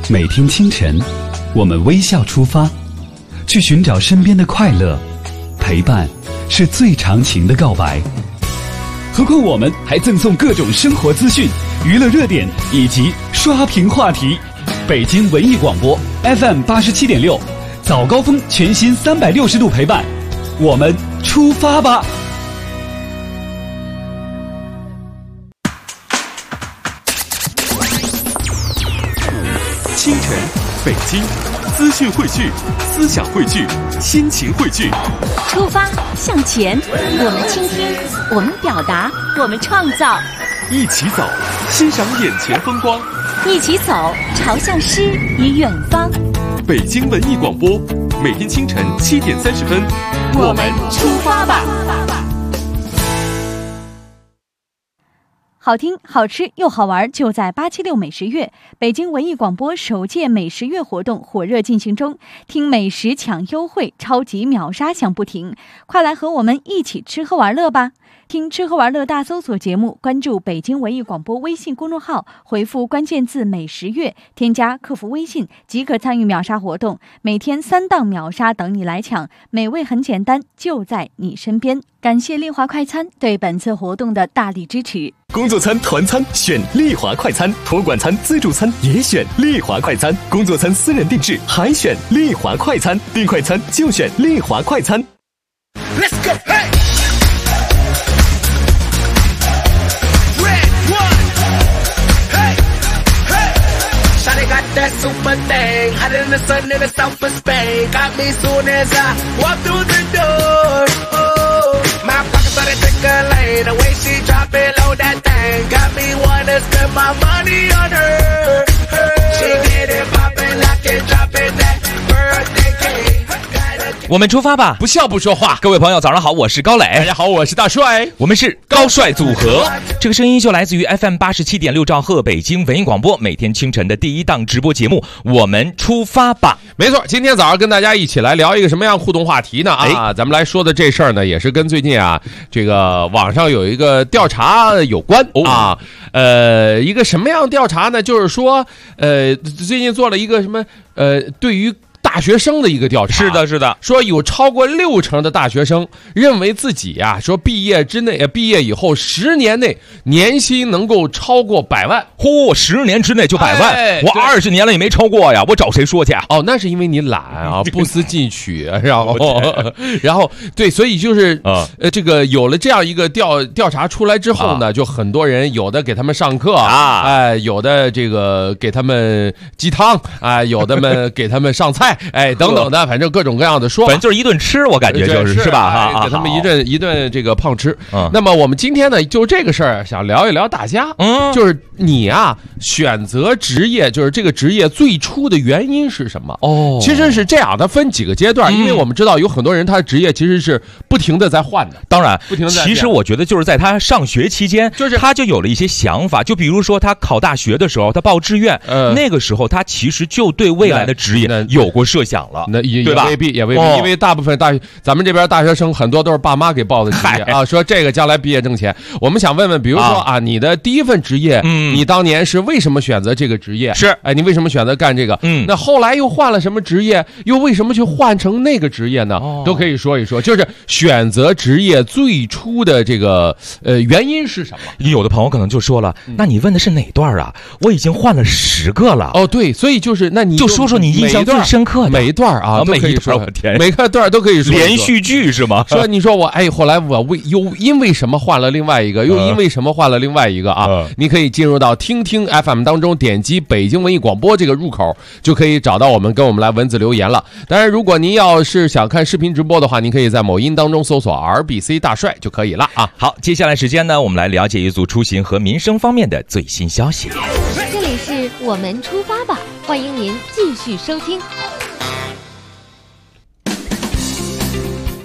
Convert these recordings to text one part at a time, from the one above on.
每天清晨，我们微笑出发，去寻找身边的快乐。陪伴是最长情的告白。何况我们还赠送各种生活资讯、娱乐热点以及刷屏话题。北京文艺广播 FM 87.6，早高峰全新360度陪伴，我们出发吧！ 清晨，北京，资讯汇聚，思想汇聚，心情汇聚。 出发向前，我们倾听，我们表达，我们创造。 一起走，欣赏眼前风光。 一起走，朝向诗与远方。 北京文艺广播，每天清晨7点30分， 我们出发吧！ 好听、好吃又好玩，就在876美食月。北京文艺广播首届美食月活动火热进行中，听美食抢优惠，超级秒杀响不停，快来和我们一起吃喝玩乐吧！听吃喝玩乐大搜索节目，关注北京文艺广播微信公众号，回复关键字美食月，添加客服微信即可参与秒杀活动，每天3档秒杀等你来抢，美味很简单，就在你身边。感谢丽华快餐对本次活动的大力支持。 工作餐、团餐选丽华快餐，托管餐、自助餐也选丽华快餐，工作餐私人定制还选丽华快餐，订快餐就选丽华快餐。Let's go, hey! Got that super thing, hotter than the sun in the south of Spain. Got me soon as I walk through the door. Oh, my pockets started tickling, the way she drop it low that thing. Got me wanna spend my money on her. She get it poppin', lock it, drop it, that birthday cake. 我们出发吧， 不笑不说话。 各位朋友早上好，我是高磊。 大家好，我是大帅。 我们是高帅组合，这个声音就来自于 FM 87.6兆赫北京文艺广播，每天清晨的第一档直播节目，我们出发吧。 没错，今天早上跟大家一起来聊一个什么样互动话题呢？咱们来说的这事儿呢，也是跟最近这个网上有一个调查有关一个什么样的调查呢？就是说最近做了一个什么对于大学生的一个调查。 是的， 说有超过60%的大学生认为自己说毕业以后10年内年薪能够超过100万。 10年之内就100万，我20年了也没超过呀，我找谁说去啊？ 那是因为你懒啊，不思进取，然后对，所以就是这个有了这样一个调查出来之后呢，就很多人有的给他们上课有的这个给他们鸡汤有的们给他们上菜。等等的，反正各种各样的说法， 反正就是一顿吃，我感觉是吧？ 给他们一顿这个胖吃。那么我们今天呢，就这个事儿想聊一聊大家，就是你选择职业，就是这个职业最初的原因是什么？其实是这样，它分几个阶段，因为我们知道有很多人他的职业其实是不停的在换的。 当然， 不停的在。 其实我觉得就是在他上学期间，就是他就有了一些想法，就比如说他考大学的时候，他报志愿，那个时候他其实就对未来的职业有过设想了， 也未必，因为大部分咱们这边大学生很多都是爸妈给报的职业说这个将来毕业挣钱。我们想问问，比如说你的第一份职业，你当年是为什么选择这个职业？ 是你为什么选择干这个？那后来又换了什么职业？又为什么去换成那个职业呢？都可以说一说，就是选择职业最初的这个原因是什么？ 有的朋友可能就说了，那你问的是哪段啊？我已经换了10个了。 对，所以就是那你就说说你印象最深刻的每一段都可以说， 我天， 每个段都可以说连续剧是吗？ 说你说我后来我因为什么换了另外一个，又因为什么换了另外一个你可以进入到听听 FM 当中，点击北京文艺广播这个入口，就可以找到我们，跟我们来文字留言了。当然，如果您要是想看视频直播的话，您可以在某音当中搜索 RBC 大帅就可以了好，接下来时间呢，我们来了解一组出行和民生方面的最新消息。 这里是我们出发吧，欢迎您继续收听。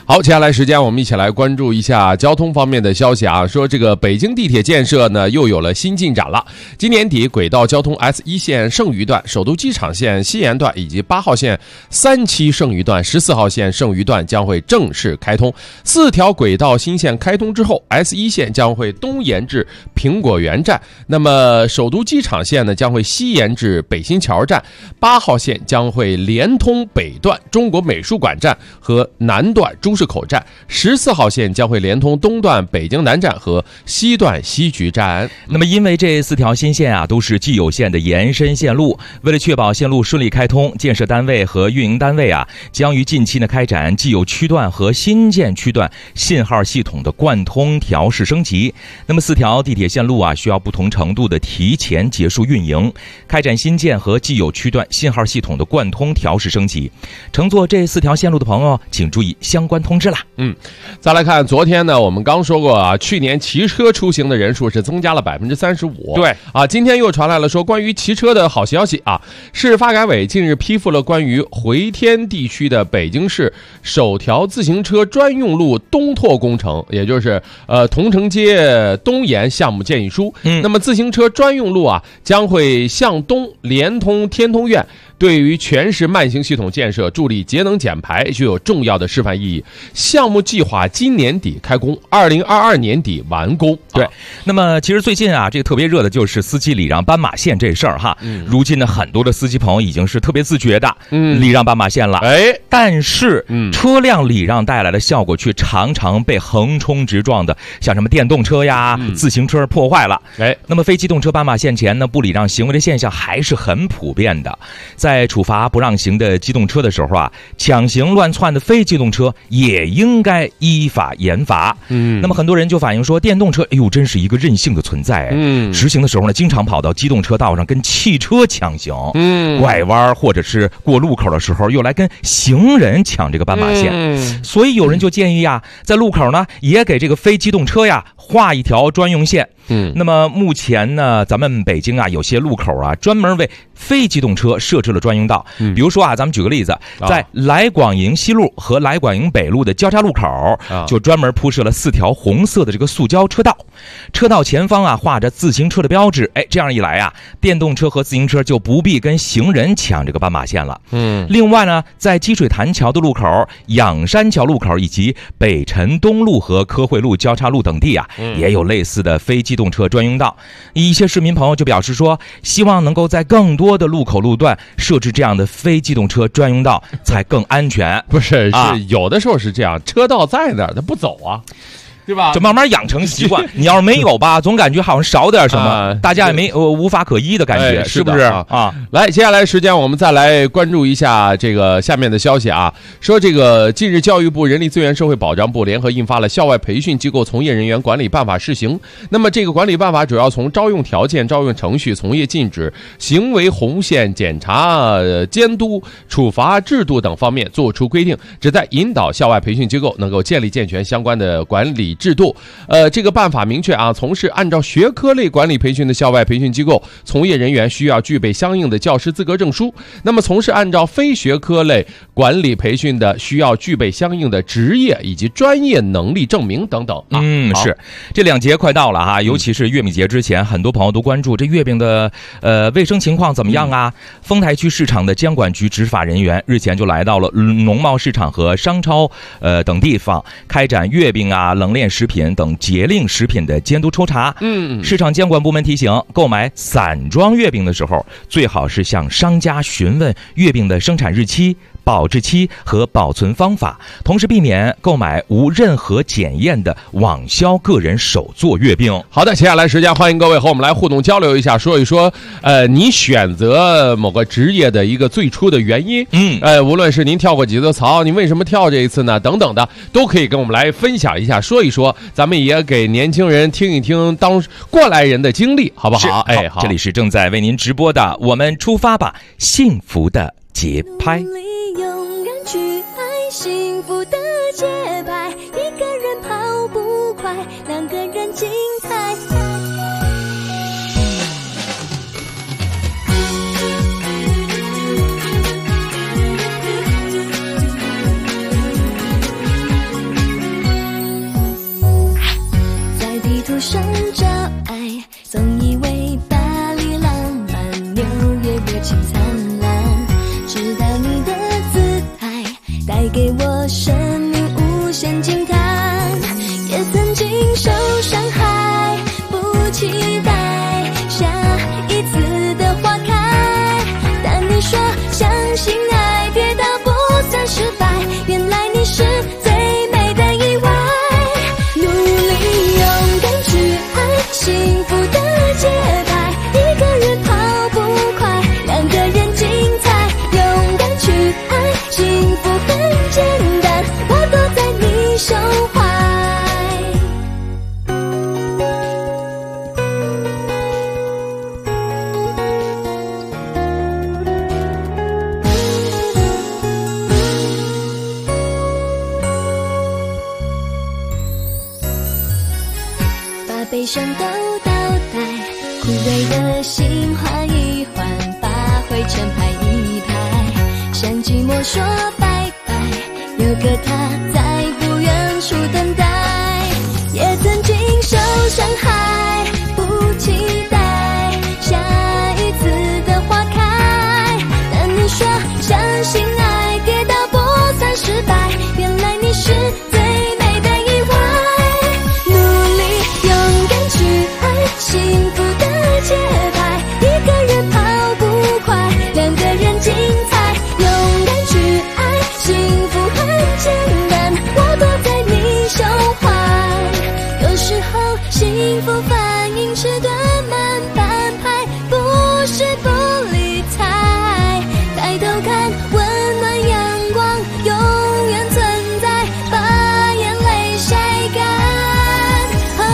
好，接下来时间我们一起来关注一下交通方面的消息啊。说这个北京地铁建设呢又有了新进展了。今年底，轨道交通 S1 线剩余段、首都机场线西延段以及8号线3期剩余段、14号线剩余段将会正式开通。4条轨道新线开通之后 ，S1 线将会东延至苹果园站，那么首都机场线呢将会西延至北新桥站，8号线将会连通北段中国美术馆站和南段朱市口站，14号线将会连通东段北京南站和西段西局站。 那么因为这4条新线啊都是既有线的延伸线路，为了确保线路顺利开通，建设单位和运营单位啊将于近期呢开展既有区段和新建区段信号系统的贯通调试升级。那么4条地铁线路啊需要不同程度的提前结束运营，开展新建和既有区段信号系统的贯通调试升级。乘坐这4条线路的朋友请注意相关通知啦。 再来看昨天呢，我们刚说过啊，去年骑车出行的人数是增加了35%。 对啊，今天又传来了说关于骑车的好消息啊，市发改委近日批复了关于回天地区的北京市首条自行车专用路东拓工程，也就是同城街东延项目建议书。那么自行车专用路啊将会向东连通天通苑，对于全市慢行系统建设助力节能减排具有重要的示范意义。项目计划今年底开工，2022年底完工。 对，那么其实最近啊，这个特别热的就是司机礼让斑马线这事儿哈。如今呢，很多的司机朋友已经是特别自觉的礼让斑马线了。但是车辆礼让带来的效果却常常被横冲直撞的，像什么电动车呀、自行车破坏了。那么非机动车斑马线前呢，不礼让行为的现象还是很普遍的。在处罚不让行的机动车的时候啊，抢行乱窜的非机动车也应该依法严罚。那么很多人就反映说，电动车哎呦真是一个任性的存在。实行的时候呢，经常跑到机动车道上跟汽车抢行，拐弯或者是过路口的时候又来跟行人抢这个斑马线。所以有人就建议啊，在路口呢也给这个非机动车呀画一条专用线。那么目前呢，咱们北京啊有些路口啊专门为非机动车设置了专用道。比如说啊，咱们举个例子，在来广营西路和来广营北路的交叉路口就专门铺设了4条红色的这个塑胶车道，车道前方啊画着自行车的标志。这样一来啊，电动车和自行车就不必跟行人抢这个斑马线了。另外呢，在积水潭桥的路口、仰山桥路口以及北辰东路和科惠路交叉路等地啊，也有类似的非机动车专用道。一些市民朋友就表示说，希望能够在更多的路口路段设置这样的非机动车专用道，才更安全。 不是，是有的时候是这样，车道在那儿，他不走啊。对吧？ 就慢慢养成习惯。你要是没有吧，总感觉好像少点什么，大家也没无法可依的感觉，是不是啊？ 来，接下来时间我们再来关注一下这个下面的消息啊。说这个近日教育部人力资源社会保障部联合印发了《校外培训机构从业人员管理办法》试行。那么这个管理办法主要从招用条件、招用程序、从业禁止、行为红线、检查、监督、处罚制度等方面做出规定，旨在引导校外培训机构能够建立健全相关的管理制度。这个办法明确啊，从事按照学科类管理培训的校外培训机构从业人员需要具备相应的教师资格证书，那么从事按照非学科类管理培训的需要具备相应的职业以及专业能力证明等等。 是，这2节快到了哈，尤其是月饼节之前，很多朋友都关注这月饼的卫生情况怎么样啊？丰台区市场的监管局执法人员日前就来到了农贸市场和商超等地方，开展月饼啊、冷链食品等节令食品的监督抽查。市场监管部门提醒，购买散装月饼的时候，最好是向商家询问月饼的生产日期、保质期和保存方法，同时避免购买无任何检验的网销个人手做月饼。 好的，接下来时间欢迎各位和我们来互动交流一下，说一说你选择某个职业的一个最初的原因。无论是您跳过几次槽，您为什么跳这一次呢？等等的，都可以跟我们来分享一下，说一说，咱们也给年轻人听一听当过来人的经历，好不好？好， 这里是正在为您直播的我们出发吧，幸福的节拍。 勇敢去爱，幸福的节拍，一个人跑不快，2个人精彩。 热情灿烂，直到你的姿态带给我生命无限惊叹。也曾经受伤害，不期待下一次的花开，但你说相信爱跌倒不算失败，原来你是最美的意外。努力勇敢去爱，幸福的节拍，一个人跑不快，两个人精彩。勇敢去爱，幸福很简单，我都在你胸怀。把悲伤都倒带，枯萎的心换一换，把灰尘拍一拍，向寂寞说拜拜，有个他在不远处等待。也曾经受伤害，不期待下一次的花开，但你说相信爱跌倒不算失败，原来你是最美的意外。努力勇敢去爱，幸福的节拍，一个人跑不快，两个人精彩。勇敢去爱，幸福很简单，我躲在你胸怀。有时候幸福反应迟钝慢半拍，不是不理睬，抬头看温暖阳光永远存在，把眼泪晒干。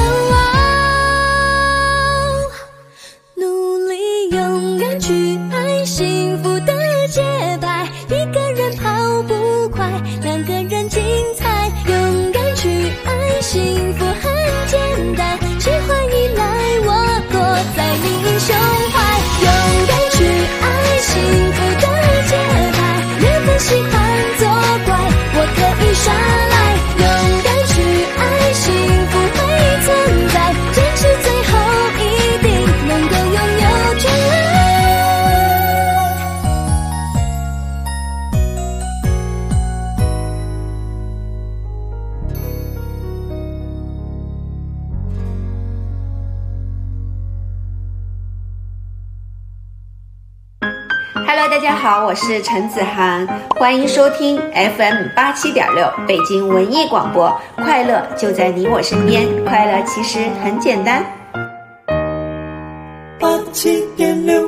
努力勇敢去爱，幸福的节拍，一个人跑不快，两个人精彩。勇敢去爱，幸福很简单，喜欢依赖我躲在你胸怀。勇敢去爱，幸福的节拍，缘分喜欢作怪，我可以耍赖。勇敢去爱，幸福会存在，坚持最后一定能够拥有真爱。 Hello， 大家好，我是陈子涵，欢迎收听 FM87.6北京文艺广播，快乐就在你我身边，快乐其实很简单。 87.6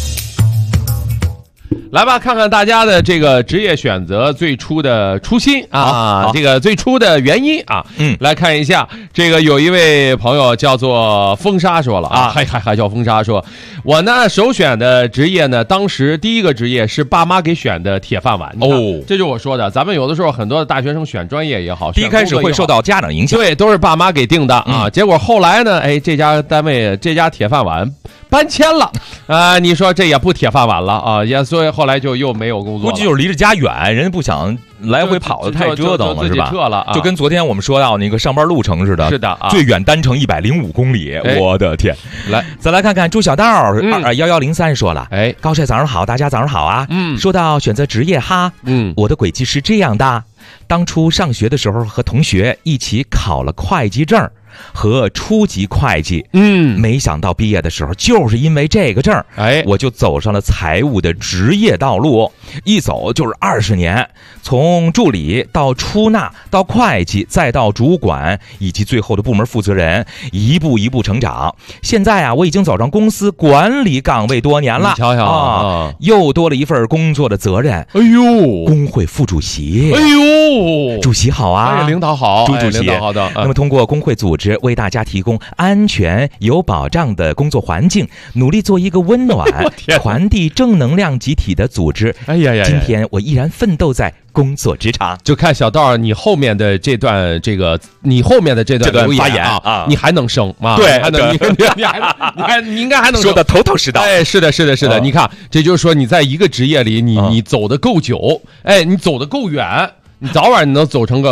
来吧，看看大家的这个职业选择最初的初心啊，这个最初的原因啊，来看一下。这个有一位朋友叫做风沙说了啊，还叫风沙说，我呢首选的职业呢，当时第一个职业是爸妈给选的铁饭碗哦，这就是我说的，咱们有的时候很多的大学生选专业也好， 第一开始会受到家长影响， 对，都是爸妈给定的啊。结果后来呢，哎，这家单位这家铁饭碗搬迁了啊，你说这也不铁饭碗了啊，也所以后来就又没有工作了， 估计就是离着家远，人家不想来回跑的太折腾了，是吧？ 撤了啊， 就跟昨天我们说到那个上班路程似的， 是的啊， 最远单程105公里，我的天！ 来， 再来看看朱小道1103说了，哎，高帅早上好，大家早上好啊。说到选择职业哈，我的轨迹是这样的，当初上学的时候和同学一起考了会计证和初级会计，没想到毕业的时候就是因为这个证，哎，我就走上了财务的职业道路，一走就是20年，从助理到出纳到会计再到主管以及最后的部门负责人，一步一步成长。现在啊，我已经走上公司管理岗位多年了， 你瞧瞧啊，又多了一份工作的责任。 哎呦， 工会副主席， 哎呦， 主席好啊， 领导好， 朱主席， 领导好的。 那么通过工会组织为大家提供安全有保障的工作环境，努力做一个温暖传递正能量集体的组织。 哎呀呀， 今天我依然奋斗在工作职场。 就看小道你后面的这段你后面的这段发言啊， 你还能升啊？ 对， 还能你应该还能说的头头是道。 哎，是的，你看，这就是说你在一个职业里，你走得够久，哎，你走得够远，你早晚你能走成个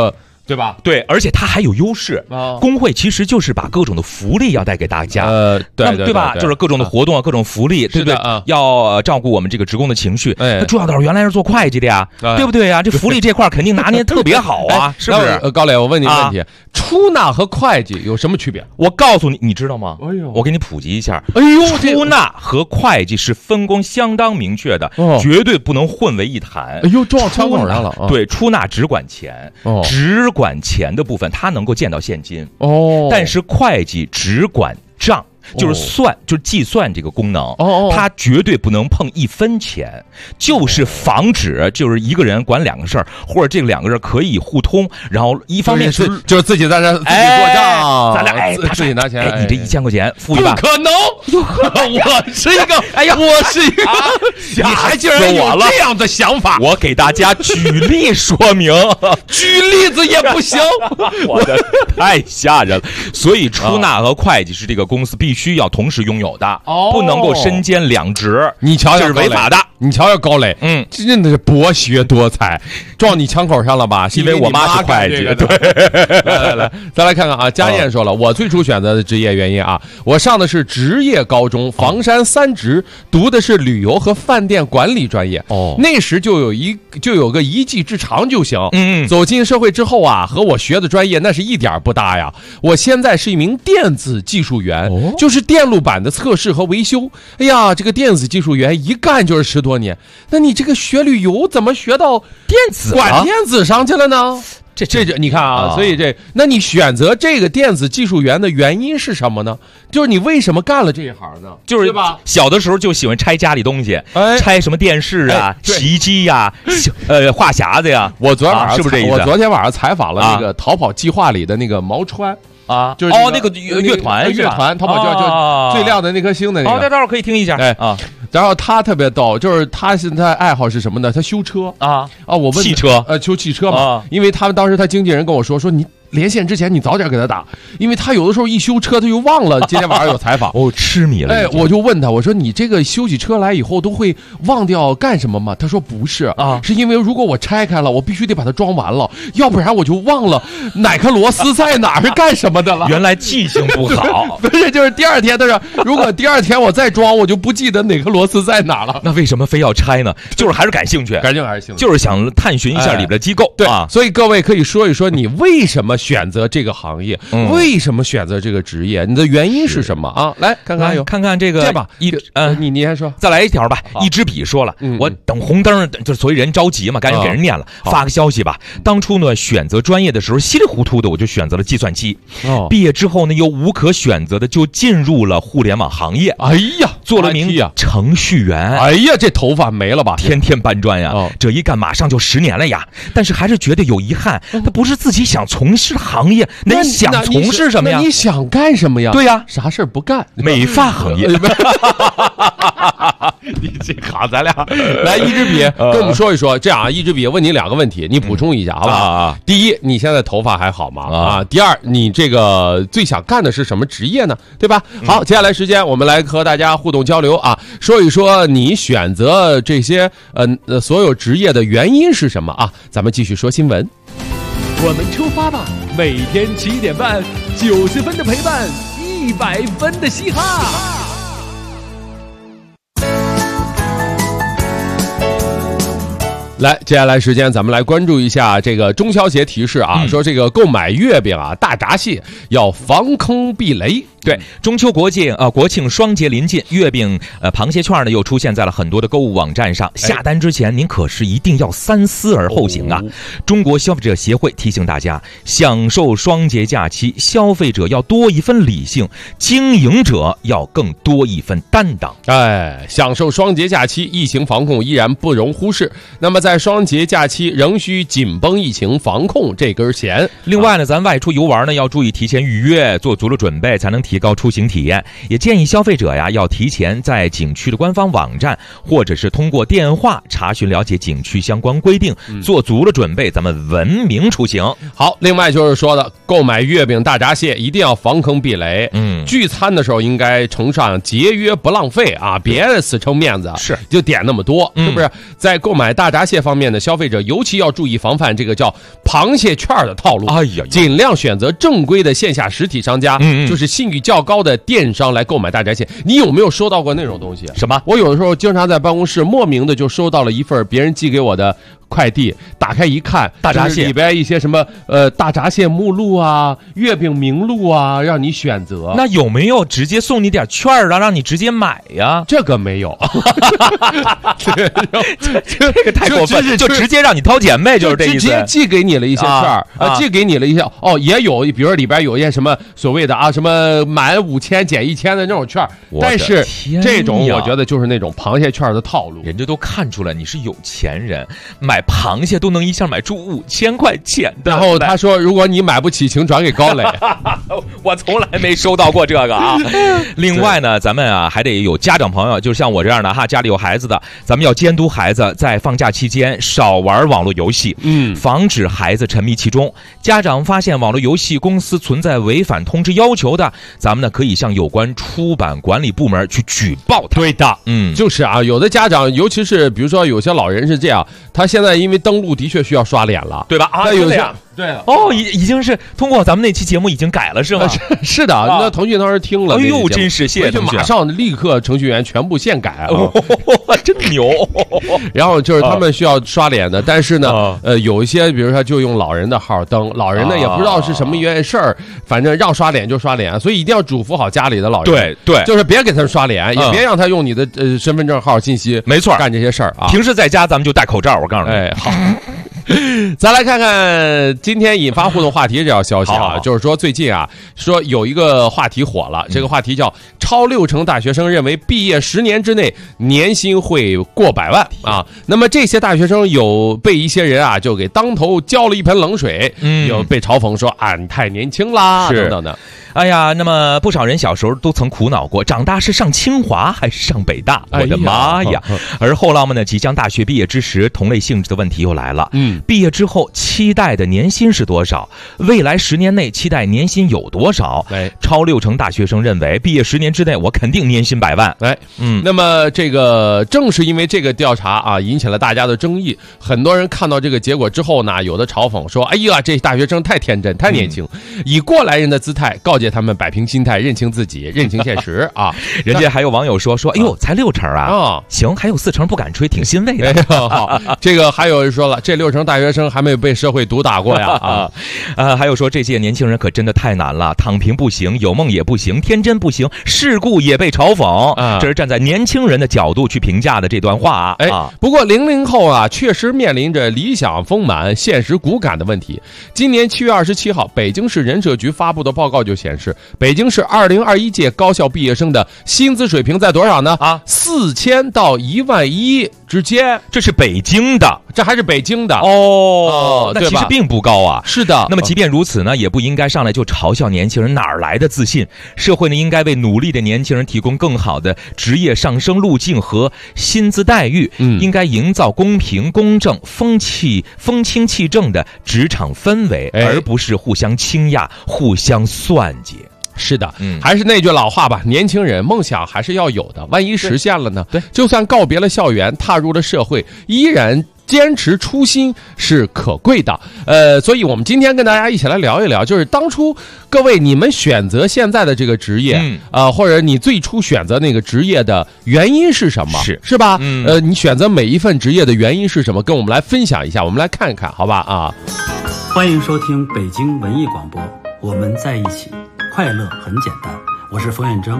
对吧？ 对，而且它还有优势。工会其实就是把各种的福利要带给大家。对吧？就是各种的活动啊，各种福利，对不对？要照顾我们这个职工的情绪。那朱小豆原来是做会计的呀，对不对呀？这福利这块肯定拿捏特别好啊，是不是？ 高磊，我问你个问题，出纳和会计有什么区别？ 我告诉你，你知道吗？我给你普及一下。出纳和会计是分工相当明确的，绝对不能混为一谈。 撞枪口上了。 对，出纳只管钱，只管钱的部分他能够见到现金。但是会计只管账。就是算，就是计算这个功能，他绝对不能碰1分钱，就是防止就是一个人管2个事儿，或者这2个人可以互通，然后一方面是就是自己在这自己做账， 咱俩自己拿钱， 你这1000块钱付一半， 不可能，我是一个，我是一个，你还竟然有这样的想法？ 我给大家举例说明， 举例子也不行， 我的太吓人了。所以出纳和会计是这个公司必须要同时拥有的，不能够身兼2职。 你瞧瞧， 这是违法的。 你瞧瞧高磊，真的是博学多才，撞你枪口上了吧？ 因为我妈是会计。 对，来，再来看看啊。佳燕说了，我最初选择的职业原因啊，我上的是职业高中，房山3职，读的是旅游和饭店管理专业。那时就有个一技之长就行。走进社会之后啊，和我学的专业那是一点不搭呀。我现在是一名电子技术员，就是电路板的测试和维修。哎呀，这个电子技术员一干就是10多年。那你这个学旅游怎么学到电子管电子上去了呢？这你看啊，所以那你选择这个电子技术员的原因是什么呢？就是你为什么干了这一行呢？ 就是吧，小的时候就喜欢拆家里东西，拆什么电视啊、洗衣机呀、话匣子呀。 我昨天晚上是不是这意思？ 我昨天晚上采访了那个逃跑计划里的那个毛川。就是那个乐团逃跑就最亮的那颗星的那个。 待会儿可以听一下。 然后他特别逗，就是他现在爱好是什么呢？他修车我问汽车修汽车嘛，因为他们当时他经纪人跟我说你连线之前你早点给他打，因为他有的时候一修车他就忘了今天晚上有采访。 痴迷了。 我就问他，我说你这个修起车来以后都会忘掉干什么吗？他说不是是因为如果我拆开了，我必须得把它装完了，要不然我就忘了哪颗螺丝在哪儿干什么的了。 原来记性不好。 不是，就是第二天他说，如果第2天我再装，我就不记得哪颗螺丝在哪儿了。 那为什么非要拆呢？就是还是感兴趣，就是想探寻一下里边的机构。 对所以各位可以说一说你为什么选择这个行业，为什么选择这个职业，你的原因是什么啊？来看看这个， 这吧，你还说， 再来一条吧。一支笔说了，我等红灯，就是所以人着急嘛，赶紧给人念了，发个消息吧。当初呢，选择专业的时候稀里糊涂的，我就选择了计算机。毕业之后呢，又无可选择的就进入了互联网行业。 哎呀， 做了名程序员。 哎呀，这头发没了吧？ 天天搬砖呀，这一干马上就10年了呀。但是还是觉得有遗憾，他不是自己想从事的行业。那你想从事什么呀？ 你想干什么呀？ 对呀， 啥事儿不干？ 美发行业。 你这卡咱俩来一支笔跟我们说一说。这样啊，一支笔问你2个问题，你补充一下好不好？第一，你现在头发还好吗？第二，你这个最想干的是什么职业呢？对吧？好，接下来时间我们来和大家互动交流啊，说一说你选择这些所有职业的原因是什么啊？咱们继续说新闻。 我们出发吧！每天7点半，90分的陪伴，100分的嘻哈。 来，接下来时间咱们来关注一下这个中消协提示啊，说这个购买月饼啊、大闸蟹要防坑避雷。 对，中秋国庆双节临近，月饼螃蟹券呢又出现在了很多的购物网站上。下单之前您可是一定要三思而后行啊！中国消费者协会提醒大家，享受双节假期，消费者要多一分理性，经营者要更多一分担当。 享受双节假期，疫情防控依然不容忽视。那么在双节假期仍需紧绷疫情防控这根弦。 另外呢，咱外出游玩呢要注意提前预约，做足了准备，才能提提高出行体验。也建议消费者呀要提前在景区的官方网站或者是通过电话查询了解景区相关规定，做足了准备，咱们文明出行。 好，另外就是说的，购买月饼、大闸蟹一定要防坑避雷。聚餐的时候应该崇尚节约不浪费啊，别死撑面子， 是就点那么多，是不是？在购买大闸蟹方面呢，消费者尤其要注意防范这个叫螃蟹券的套路。尽量选择正规的线下实体商家，就是信誉较高的电商来购买大闸蟹。你有没有收到过那种东西？ 什么？ 我有的时候经常在办公室莫名的就收到了一份别人寄给我的快递，打开一看， 大闸蟹里边一些什么大闸蟹目录啊、月饼名录啊，让你选择。 那有没有直接送你点券儿啊，让你直接买呀？ 这个没有， 这个太过分，就直接让你掏钱呗，就是这意思。 直接寄给你了一些券儿寄给你了一些也有，比如说里边有一些什么所谓的什么满5000减1000的那种券儿，但是这种我觉得就是那种螃蟹券的套路， 人家都看出来你是有钱人，买螃蟹都能一下买出5000块钱的。 然后他说，如果你买不起，请转给高磊。 我从来没收到过这个啊。另外呢，咱们还得有家长朋友，就是像我这样的家里有孩子的，咱们要监督孩子在放假期间少玩网络游戏，防止孩子沉迷其中。家长发现网络游戏公司存在违反通知要求的，咱们呢可以向有关出版管理部门去举报他。 对的，就是有的家长，尤其是比如说有些老人是这样，他现在因为登录的确需要刷脸了， 对吧？ 有些对已经是通过咱们那期节目已经改了是吗？ 是的，那腾讯当时听了， 哎呦，真是谢谢腾讯， 马上立刻程序员全部现改真牛。 然后就是他们需要刷脸的，但是呢，有一些比如说就用老人的号登，老人呢也不知道是什么原因事儿，反正让刷脸就刷脸，所以一定要嘱咐好家里的老人， 对， 就是别给他们刷脸，也别让他用你的身份证号信息， 没错， 干这些事儿啊。 平时在家咱们就戴口罩，我告诉你。 好。咱来看看今天引发互动话题这条消息就是说最近说有一个话题火了，这个话题叫超60%大学生认为毕业10年之内年薪会过100万啊。那么这些大学生有被一些人就给当头浇了一盆冷水，有被嘲讽说你太年轻啦等等的。 哎呀，那么不少人小时候都曾苦恼过，长大是上清华还是上北大？我的妈呀！而后浪们呢，即将大学毕业之时，同类性质的问题又来了。毕业之后期待的年薪是多少？未来10年内期待年薪有多少？超60%大学生认为，毕业10年之内我肯定年薪100万。 那么这个正是因为这个调查引起了大家的争议。很多人看到这个结果之后呢，有的嘲讽说：“哎呀，这大学生太天真，太年轻，以过来人的姿态告诫他们摆平心态，认清自己，认清现实啊。” 人家还有网友说：“哎呦，才60%行，还有4%不敢吹，挺欣慰的。” 好，这个还有人说了，这60%大学生还没有被社会毒打过呀还有说这届年轻人可真的太难了，躺平不行，有梦也不行，天真不行，世故也被嘲讽。这是站在年轻人的角度去评价的这段话不过00后确实面临着理想丰满，现实骨感的问题。今年7月27号，北京市人社局发布的报告就显示，北京市2021届高校毕业生的薪资水平在多少呢？4000到11000之间。 这是北京的， 这还是北京的那其实并不高啊。 是的。 那么即便如此呢，也不应该上来就嘲笑年轻人哪儿来的自信。社会呢，应该为努力的年轻人提供更好的职业上升路径和薪资待遇，应该营造公平公正、风清气正的职场氛围，而不是互相倾轧、互相算计。 是的，还是那句老话吧，年轻人梦想还是要有的，万一实现了呢？ 对， 就算告别了校园，踏入了社会，依然坚持初心是可贵的。所以我们今天跟大家一起来聊一聊，就是当初各位你们选择现在的这个职业或者你最初选择那个职业的原因是什么？是吧？你选择每一份职业的原因是什么？跟我们来分享一下，我们来看一看，好吧？ 欢迎收听北京文艺广播，我们在一起，快乐很简单。我是冯远征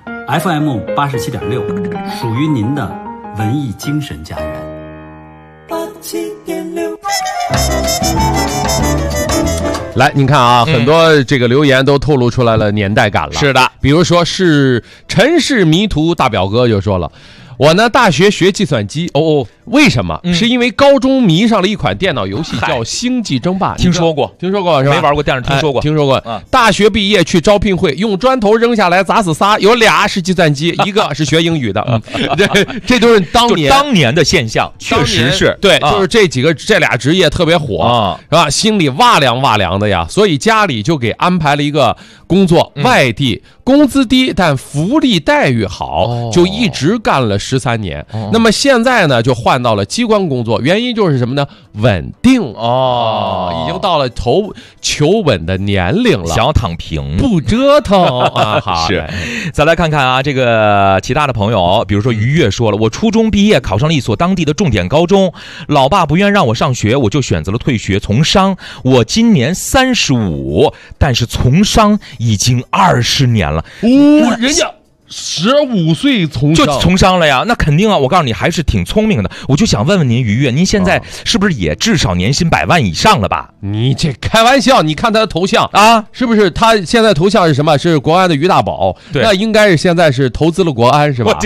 ，FM 87.6，属于您的文艺精神家园。87.6。 来，你看很多这个留言都透露出来了年代感了。 是的， 比如说是城市迷途大表哥就说了。 我呢大学学计算机。为什么？是因为高中迷上了一款电脑游戏叫《星际争霸》， 听说过是吧？ 没玩过，但是听说过。 听说过。大学毕业去招聘会，用砖头扔下来砸死仨，有俩是计算机，一个是学英语的。这都是当年的现象，确实是对，就是这俩职业特别火是吧？心里哇凉哇凉的呀，所以家里就给安排了一个工作，外地，工资低但福利待遇好，就一直干了13年。那么现在呢，就换到了机关工作，原因就是什么呢？稳定已经到了求稳的年龄了， 想要躺平， 不折腾好， 是。再来看看啊，这个其他的朋友，比如说于越说了，我初中毕业考上了一所当地的重点高中，老爸不愿让我上学，我就选择了退学从商。我今年35，但是从商已经20年了。 人家15岁就从商了呀，那肯定啊！我告诉你，还是挺聪明的。我就想问问您，于越，您现在是不是也至少年薪100万以上了吧？ 你这开玩笑！你看他的头像啊，是不是？他现在头像是什么？是国安的于大宝， 对， 那应该是现在是投资了国安，是吧？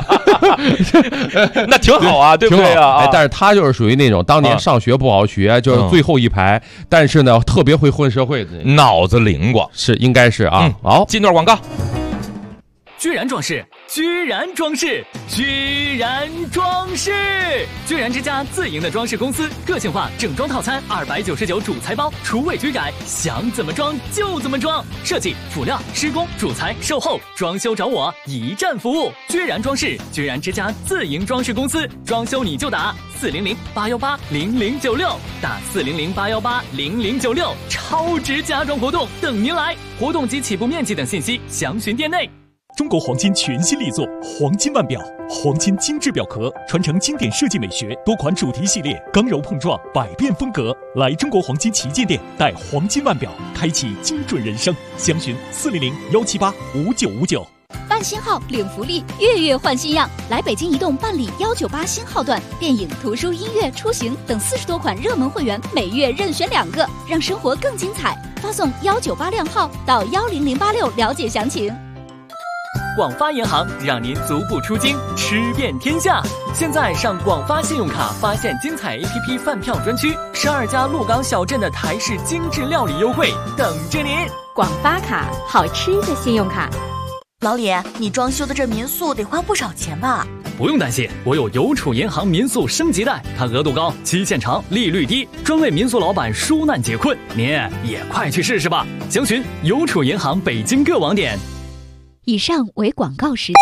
那挺好啊，对不对啊？ 但是他就是属于那种当年上学不好学，就是最后一排，但是呢，特别会混社会的， 脑子灵光， 是应该是啊。好， 进段广告。 居然装饰，居然装饰，居然装饰！居然之家自营的装饰公司，个性化整装套餐299主材包，厨卫居改，想怎么装就怎么装。设计、辅料、施工、主材、售后、装修找我，一站服务。居然装饰，居然之家自营装饰公司，装修你就打400-818-0096，打400-818-0096，超值家装活动等您来，活动及起步面积等信息详询店内。 中国黄金全新力作黄金腕表，黄金精致表壳，传承经典设计美学，多款主题系列，刚柔碰撞，百变风格。来中国黄金旗舰店，带黄金腕表，开启精准人生。详询400-178-5959。 办新号领福利，月月换新样。来北京移动办理198新号段，电影、图书、音乐、出行等40多款热门会员，每月任选2个，让生活更精彩。发送198靓号到10086了解详情。 广发银行让您足不出京，吃遍天下。现在上广发信用卡发现精彩 APP 饭票专区，12家鹿港小镇的台式精致料理优惠等着您。 广发卡，好吃的信用卡。 老李，你装修的这民宿得花不少钱吧？ 不用担心，我有邮储银行民宿升级贷，它额度高，期限长，利率低，专为民宿老板纾难解困。您也快去试试吧！详询邮储银行北京各网点。 以上为广告时间。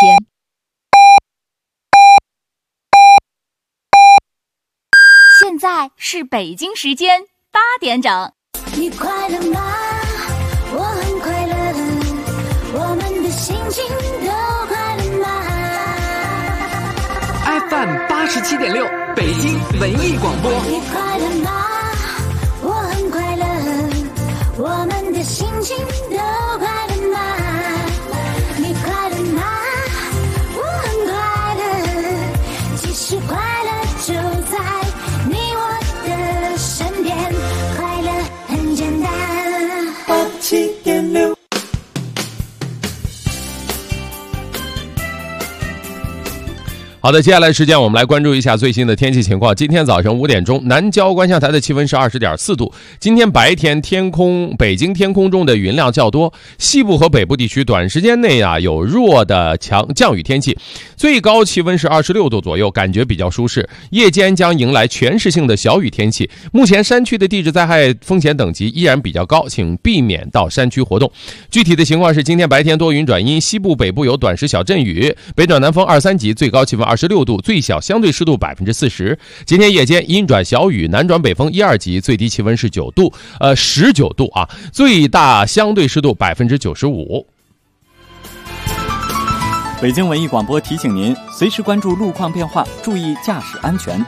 现在是北京时间8点整。 你快乐吗？我很快乐，我们的心情都快乐吗 ？FM 87.6，北京文艺广播。 你快乐吗？我很快乐，我们的心情都快乐吗？你快乐吗？我很快乐，其实快乐就在你我的身边，快乐很简单。87.6。 好的，接下来时间我们来关注一下最新的天气情况。今天早上5点钟，南郊观象台的气温是20.4度。今天白天北京天空中的云量较多，西部和北部地区短时间内有弱的降雨天气，最高气温是26度左右，感觉比较舒适。夜间将迎来全市性的小雨天气。目前山区的地质灾害风险等级依然比较高，请避免到山区活动。具体的情况是，今天白天多云转阴，西部北部有短时小阵雨，北转南风2、3级，最高气温26度，最小相对湿度40%。今天夜间阴转小雨，南转北风1、2级，最低气温是19度，最大相对湿度95%。 北京文艺广播提醒您，随时关注路况变化，注意驾驶安全。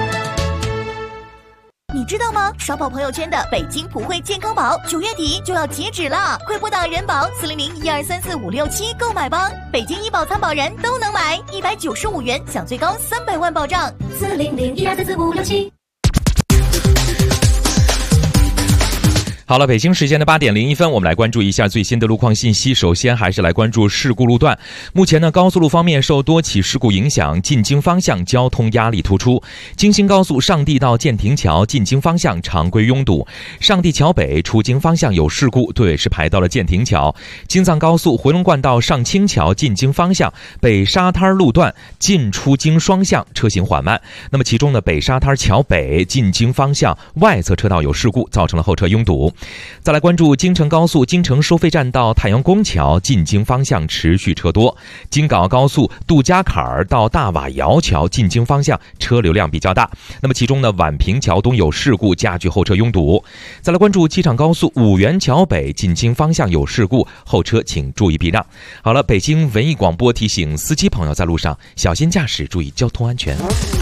你知道吗？刷爆朋友圈的北京普惠健康宝9月底就要截止了，快拨打人保400-1234567购买吧！北京医保参保人都能买，195元享最高300万保障。 400-1234567。 好了，北京时间的8点01分，我们来关注一下最新的路况信息。首先还是来关注事故路段。目前呢，高速路方面受多起事故影响，进京方向交通压力突出。京新高速上地到建亭桥进京方向常规拥堵，上地桥北出京方向有事故，队尾是排到了建亭桥。京藏高速回龙观道上清桥进京方向北沙滩路段进出京双向车行缓慢。那么其中呢，北沙滩桥北进京方向外侧车道有事故，造成了后车拥堵。再来关注京承高速京承收费站到太阳宫桥进京方向持续车多，京港澳高速杜家坎到大瓦窑桥进京方向车流量比较大。那么其中呢，宛平桥东有事故，加剧后车拥堵。再来关注机场高速五原桥北进京方向有事故，后车请注意避让。好了，北京文艺广播提醒司机朋友在路上小心驾驶，注意交通安全。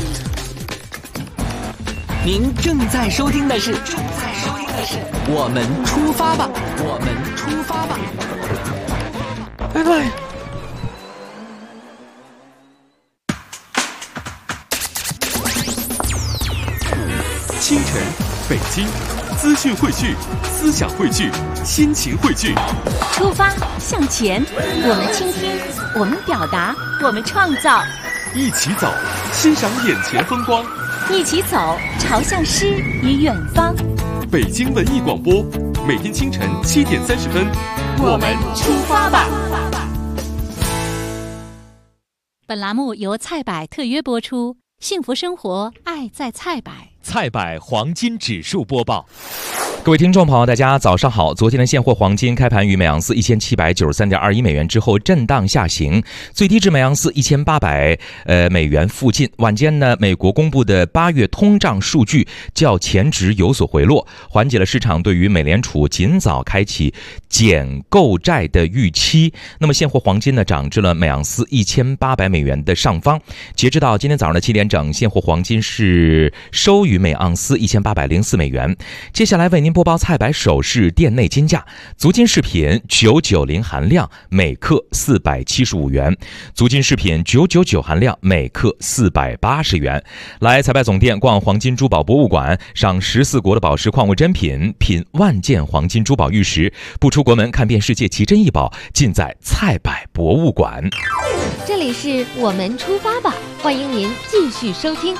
您正在收听的是我们出发吧，我们出发吧，拜拜。 清晨，北京，资讯汇聚，思想汇聚，心情汇聚。 出发向前，我们倾听，我们表达，我们创造。 一起走，欣赏眼前风光。 一起走，朝向诗与远方。 北京文艺广播，每天清晨7点30分，我们出发吧。 本栏目由菜百特约播出，幸福生活，爱在菜百。 菜百黄金指数播报。 各位听众朋友，大家早上好。昨天的现货黄金开盘于每盎司1793.21美元之后震荡下行，最低至每盎司1800美元附近。晚间呢，美国公布的8月通胀数据较前值有所回落，缓解了市场对于美联储尽早开启减购债的预期。那么现货黄金呢，涨至了每盎司1800美元的上方。截止到今天早上的7点整，现货黄金是收于每盎司1804美元。接下来为您播报菜百首饰店内金价：足金饰品990含量每克475元，足金饰品999含量每克480元。来菜百总店逛黄金珠宝博物馆，赏14国的宝石矿物珍品，品万件黄金珠宝玉石，不出国门看遍世界奇珍异宝，尽在菜百博物馆。 这里是我们出发吧，欢迎您继续收听。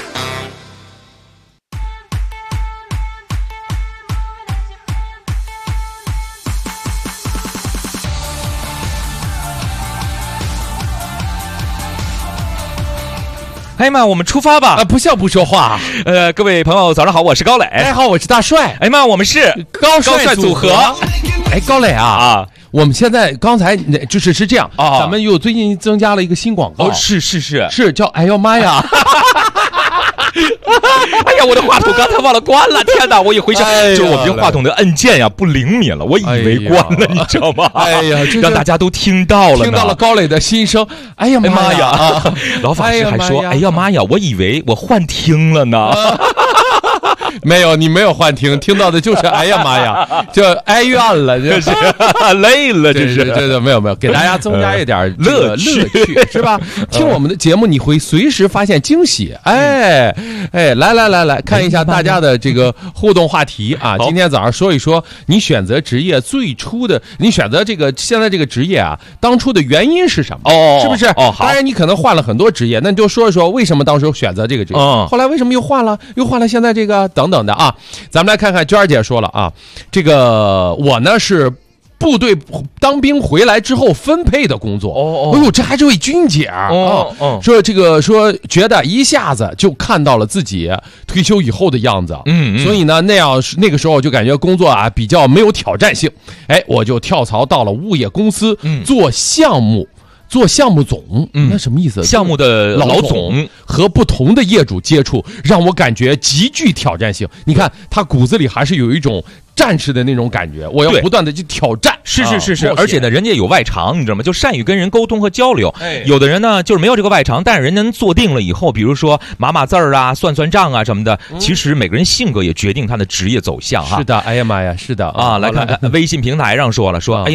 哎呀妈，我们出发吧！ 不笑不说话。 各位朋友，早上好，我是高磊。 大家好，我是大帅。 哎呀妈，我们是高帅组合。哎，高磊啊，我们现在刚才是这样啊，咱们又最近增加了一个新广告，是叫哎呦妈呀！ 哎呀，我的话筒刚才忘了关了，天哪！我一回想，就是我们这话筒的按键呀不灵敏了，我以为关了，你知道吗？ 哎呀， 让大家都听到了， 听到了高磊的心声。哎呀妈呀！ 老法师还说，哎呀妈呀，我以为我幻听了呢。 没有，你没有幻听，听到的就是哎呀妈呀，就哀怨了，这是累了，这是没有，给大家增加一点乐趣是吧？听我们的节目，你会随时发现惊喜。哎，来看一下大家的这个互动话题啊！今天早上说一说你选择职业最初的，你选择这个现在这个职业啊，当初的原因是什么？是不是？当然你可能换了很多职业，那你就说一说为什么当时选择这个职业，后来为什么又换了现在这个等等的啊。咱们来看看娟儿姐说了啊，这个我呢是部队当兵回来之后分配的工作。哎呦，这还是位军姐说这个觉得一下子就看到了自己退休以后的样子。所以呢那个时候就感觉工作啊比较没有挑战性。哎，我就跳槽到了物业公司做项目总。那什么意思？ 项目的老总和不同的业主接触，让我感觉极具挑战性。你看他骨子里还是有一种战士的那种感觉，我要不断的去挑战。 是，而且呢，人家有外长，你知道吗？就善于跟人沟通和交流。有的人呢，就是没有这个外长，但是人能坐定了以后，比如说码字儿啊、算账啊什么的。其实每个人性格也决定他的职业走向哈。 是的，哎呀妈呀，是的啊！来看微信平台上说了，哎呀，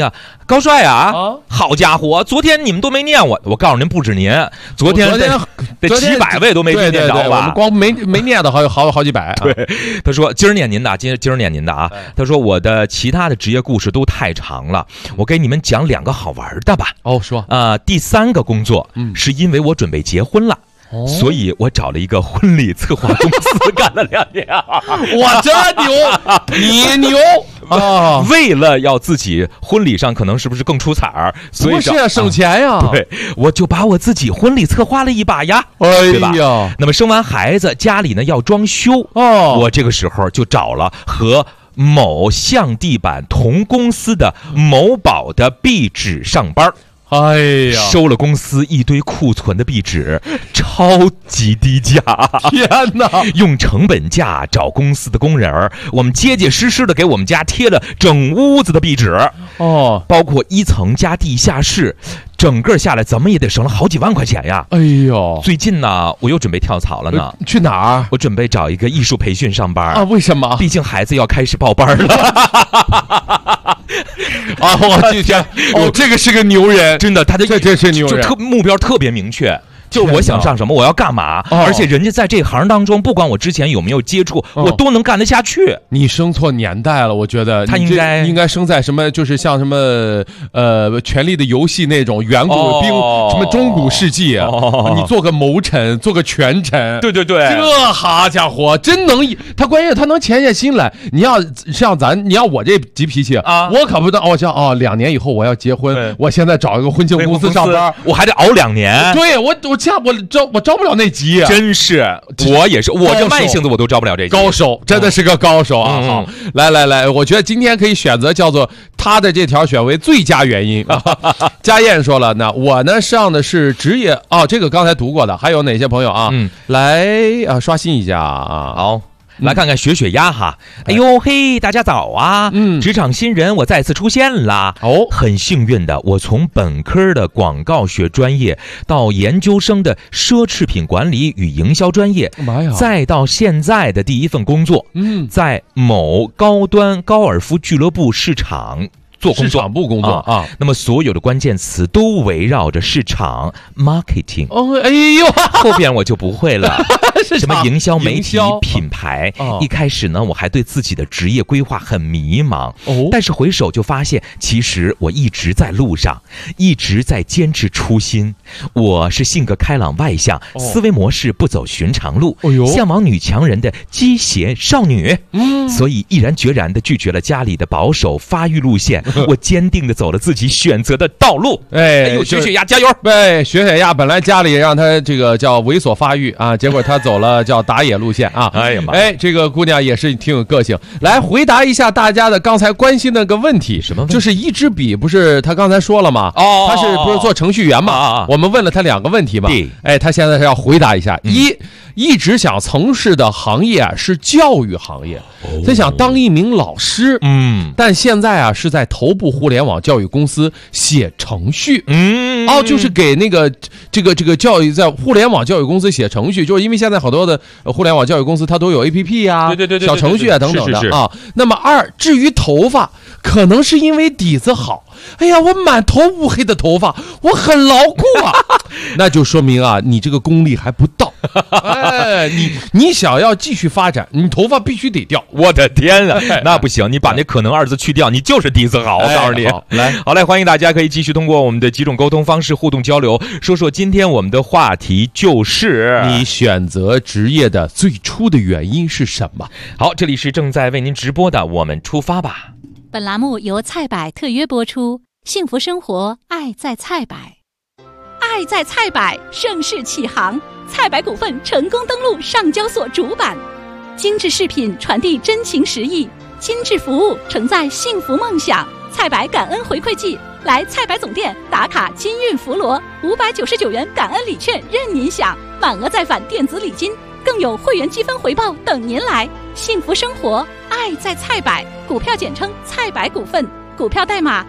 高帅啊，好家伙，昨天你们都没念我告诉您，不止您，昨天得几百位都没念着吧？ 我们光没念的好几百。 对，他说今儿念您的，今儿念您的啊。他说我的其他的职业故事都太长了，我给你们讲2个好玩的吧。 说第3个工作是因为我准备结婚了。所以我找了一个婚礼策划公司干了2年。 我这牛，你牛啊！ 为了要自己婚礼上可能是不是更出彩儿，所以省钱呀。 对，我就把我自己婚礼策划了一把呀， 对吧？那么生完孩子，家里呢要装修我这个时候就找了和某象地板同公司的某宝的壁纸上班。 哎呀， 收了公司一堆库存的壁纸，超级低价！ 天哪， 用成本价找公司的工人，我们结结实实的给我们家贴了整屋子的壁纸包括1层加地下室，整个下来怎么也得省了好几万块钱呀！ 哎呦， 最近呢，我又准备跳槽了呢。 去哪儿？ 我准备找一个艺术培训上班为什么？ 毕竟孩子要开始报班了。 我去天！这个是个牛人， 真的，他的这是牛人， 目标特别明确。就是我想上什么，我要干嘛，而且人家在这行当中，不管我之前有没有接触，我都能干得下去。 你生错年代了，我觉得他应该生在什么，就是像什么权力的游戏那种远古什么中古世纪，你做个谋臣，做个权臣， 对， 这好家伙，真能，他关键他能潜下心来。你要像你要我这急脾气我可不能2年以后我要结婚，我现在找一个婚庆公司上班， 我还得熬2年。 对，我招不了那急， 真是，我也是，我这慢性子我都招不了这急。 高手真的是个高手啊！好，来，我觉得今天可以选择叫做他的这条选为最佳原因。家燕说了，那我呢上的是职业这个刚才读过的，还有哪些朋友啊？来刷新一下啊！ 好。来看看雪鸭哈，哎呦嘿，大家早啊！职场新人我再次出现了很幸运的，我从本科的广告学专业到研究生的奢侈品管理与营销专业，再到现在的第一份工作，在某高端高尔夫俱乐部市场市场部工作那么所有的关键词都围绕着市场 marketing。 哎呦， 后边我就不会了。什么营销、媒体、品牌。一开始呢，我还对自己的职业规划很迷茫。但是回首就发现，其实我一直在路上，一直在坚持初心。我是性格开朗外向，思维模式不走寻常路，向往女强人的机械少女。所以毅然决然地拒绝了家里的保守发育路线。我坚定地走了自己选择的道路。雪鸭加油！ 对，雪鸭本来家里让他这个叫猥琐发育结果他走了叫打野路线啊！哎呀妈！这个姑娘也是挺有个性。来回答一下大家的刚才关心那个问题， 什么问题？ 就是一支笔，不是他刚才说了吗？他是不是做程序员嘛？我们问了他2个问题嘛？他现在是要回答一下。一直想从事的行业是教育行业，他想当一名老师，但现在是在头部互联网教育公司写程序，就是给那个这个教育在互联网教育公司写程序，就是因为现在很多的互联网教育公司它都有 APP 啊，对小程序啊等等的那么至于头发，可能是因为底子好。哎呀，我满头乌黑的头发，我很牢固那就说明你这个功力还不到。你想要继续发展，你头发必须得掉。 我的天啊，那不行，你把那可能2字去掉，你就是底子好。我告诉你，来，欢迎大家可以继续通过我们的几种沟通方式互动交流，说今天我们的话题就是你选择职业的最初的原因是什么？ 好，这里是正在为您直播的我们出发吧。 本栏目由菜百特约播出，幸福生活，爱在菜百。爱在菜百，盛世启航，菜百股份成功登陆上交所主板。精致饰品传递真情实意，精致服务承载幸福梦想。菜百感恩回馈季，来菜百总店打卡金运福罗，599元感恩礼券任您享，满额再返电子礼金，更有会员积分回报等您来。幸福生活，爱在菜百，股票简称菜百股份，股票代码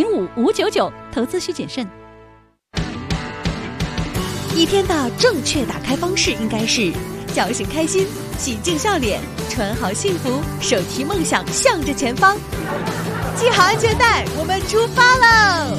605599，投资需谨慎。 一天的正确打开方式应该是叫醒开心，洗净笑脸，穿好幸福，手提梦想向着前方。 系好安全带，我们出发喽！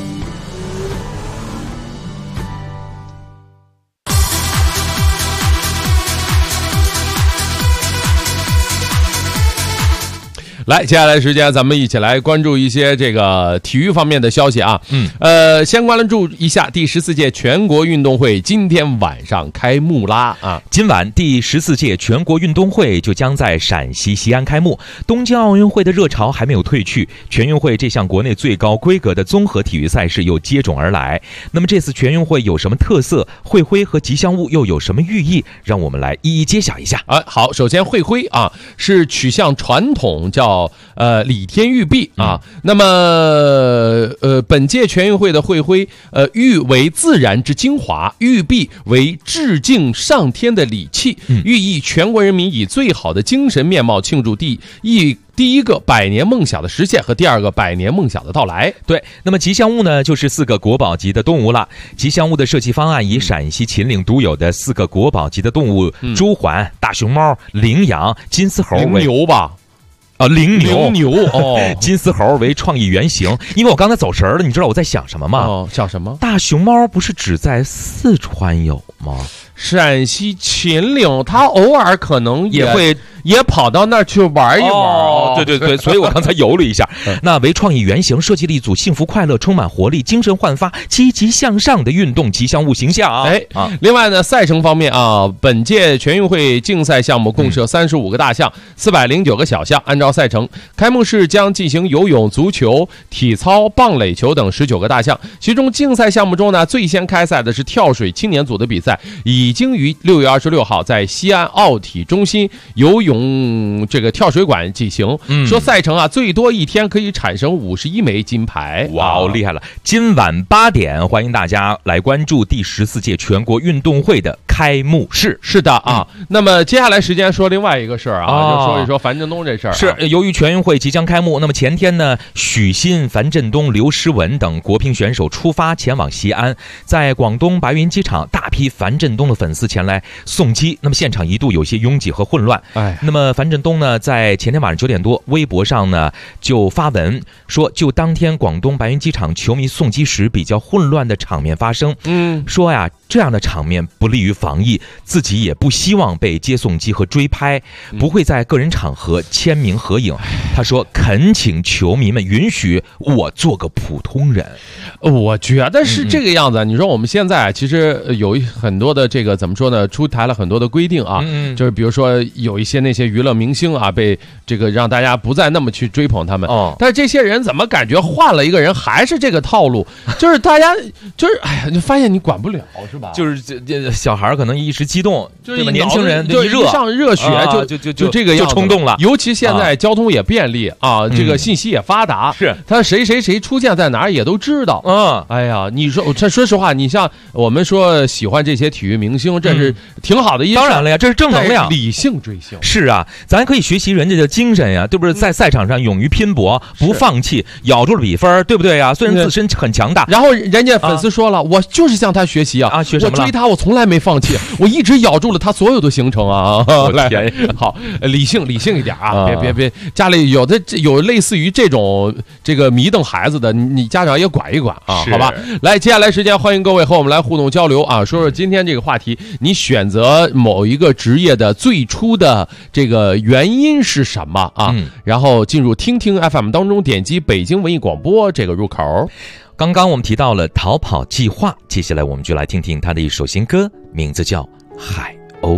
来，接下来时间咱们一起来关注一些这个体育方面的消息啊。先关注一下第14届全国运动会今天晚上开幕啦啊！ 今晚第14届全国运动会就将在陕西西安开幕。东京奥运会的热潮还没有退去，全运会这项国内最高规格的综合体育赛事又接踵而来。那么这次全运会有什么特色？会徽和吉祥物又有什么寓意？让我们来一一揭晓一下。 好，首先会徽啊是取向传统，叫李天玉璧啊。那么本届全运会的会徽，玉为自然之精华，玉璧为致敬上天的礼器，寓意全国人民以最好的精神面貌庆祝第一个100年梦想的实现和第2个100年梦想的到来。 对，那么吉祥物呢，就是4个国宝级的动物了。吉祥物的设计方案以陕西秦岭独有的4个国宝级的动物朱鹮、大熊猫、羚羊、金丝猴为羚牛吧。 羚牛哦， 金丝猴为创意原型。因为我刚才走神了，你知道我在想什么吗？ 想什么？ 大熊猫不是只在四川有吗？ 陕西秦岭，它偶尔可能也跑到那儿去玩一玩。 对，所以我刚才游了一下。那为创意原型设计了一组幸福快乐、充满活力、精神焕发、积极向上的运动吉祥物形象。 另外呢，赛程方面啊，本届全运会竞赛项目共设35个大项，409个小项。按照赛程，开幕式将进行游泳、足球、体操、棒垒球等19个大项。其中竞赛项目中呢，最先开赛的是跳水青年组的比赛，已经于6月26号在西安奥体中心游泳这个跳水馆进行。说赛程啊，最多一天可以产生51枚金牌。 哇，厉害了！今晚8点，欢迎大家来关注第14届全国运动会的开幕式。 是的啊，那么接下来时间说另外一个事儿啊，就说一说樊振东这事儿。 是由于全运会即将开幕，那么前天呢，许昕、樊振东、刘诗雯等国乒选手出发前往西安，在广东白云机场，大批樊振东的粉丝前来送机，那么现场一度有些拥挤和混乱。那么樊振东呢，在前天晚上9点多，微博上呢就发文说，就当天广东白云机场球迷送机时比较混乱的场面发生，说呀，这样的场面不利于防疫，自己也不希望被接送机和追拍，不会在个人场合签名合影。他说恳请球迷们允许我做个普通人。 我觉得是这个样子。你说我们现在其实有很多的这个怎么说呢，出台了很多的规定啊，就是比如说有一些那些娱乐明星啊，被这个让大家不再那么去追捧他们。但是这些人怎么感觉换了一个人还是这个套路？就是大家就是哎呀，你发现你管不了是吧？ 就是这小孩可能一时激动， 就是年轻人就一上热血就这个样子就冲动了。 尤其现在交通也便利啊，这个信息也发达， 是他谁出现在哪儿也都知道。哎呀，你说说实话，你像我们说喜欢这些体育明星，这是挺好的一事。 当然了呀，这是正能量， 理性追星。 是啊，咱可以学习人家的精神呀，对不对？在赛场上勇于拼搏，不放弃，咬住了比分，对不对呀？虽然自身很强大， 然后人家粉丝说了，我就是向他学习啊， 学什么了？ 我追他，我从来没放弃，我一直咬住了他所有的行程啊。来，好，理性一点啊，别，家里有类似于这种这个迷瞪孩子的，你家长也管一管啊，好吧？来，接下来时间欢迎各位和我们来互动交流啊，说说今天这个话题，你选择某一个职业的最初的这个原因是什么啊？然后进入听听 FM 当中，点击北京文艺广播这个入口。 刚刚我们提到了逃跑计划，接下来我们就来听听他的一首新歌，名字叫《海鸥》。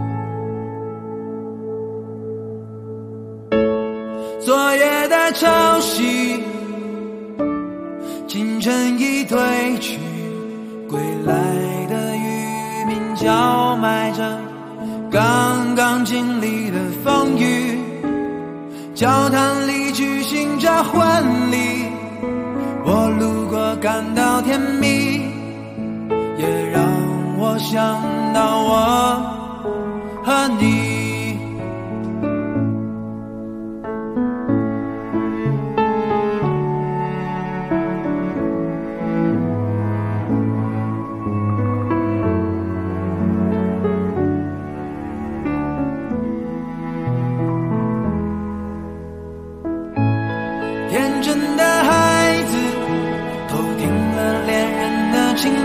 昨夜的潮汐，清晨已褪去，归来的渔民叫卖着刚刚经历的风雨，教堂里举行着婚礼，我路过感到甜蜜，也让我想到我和你。天真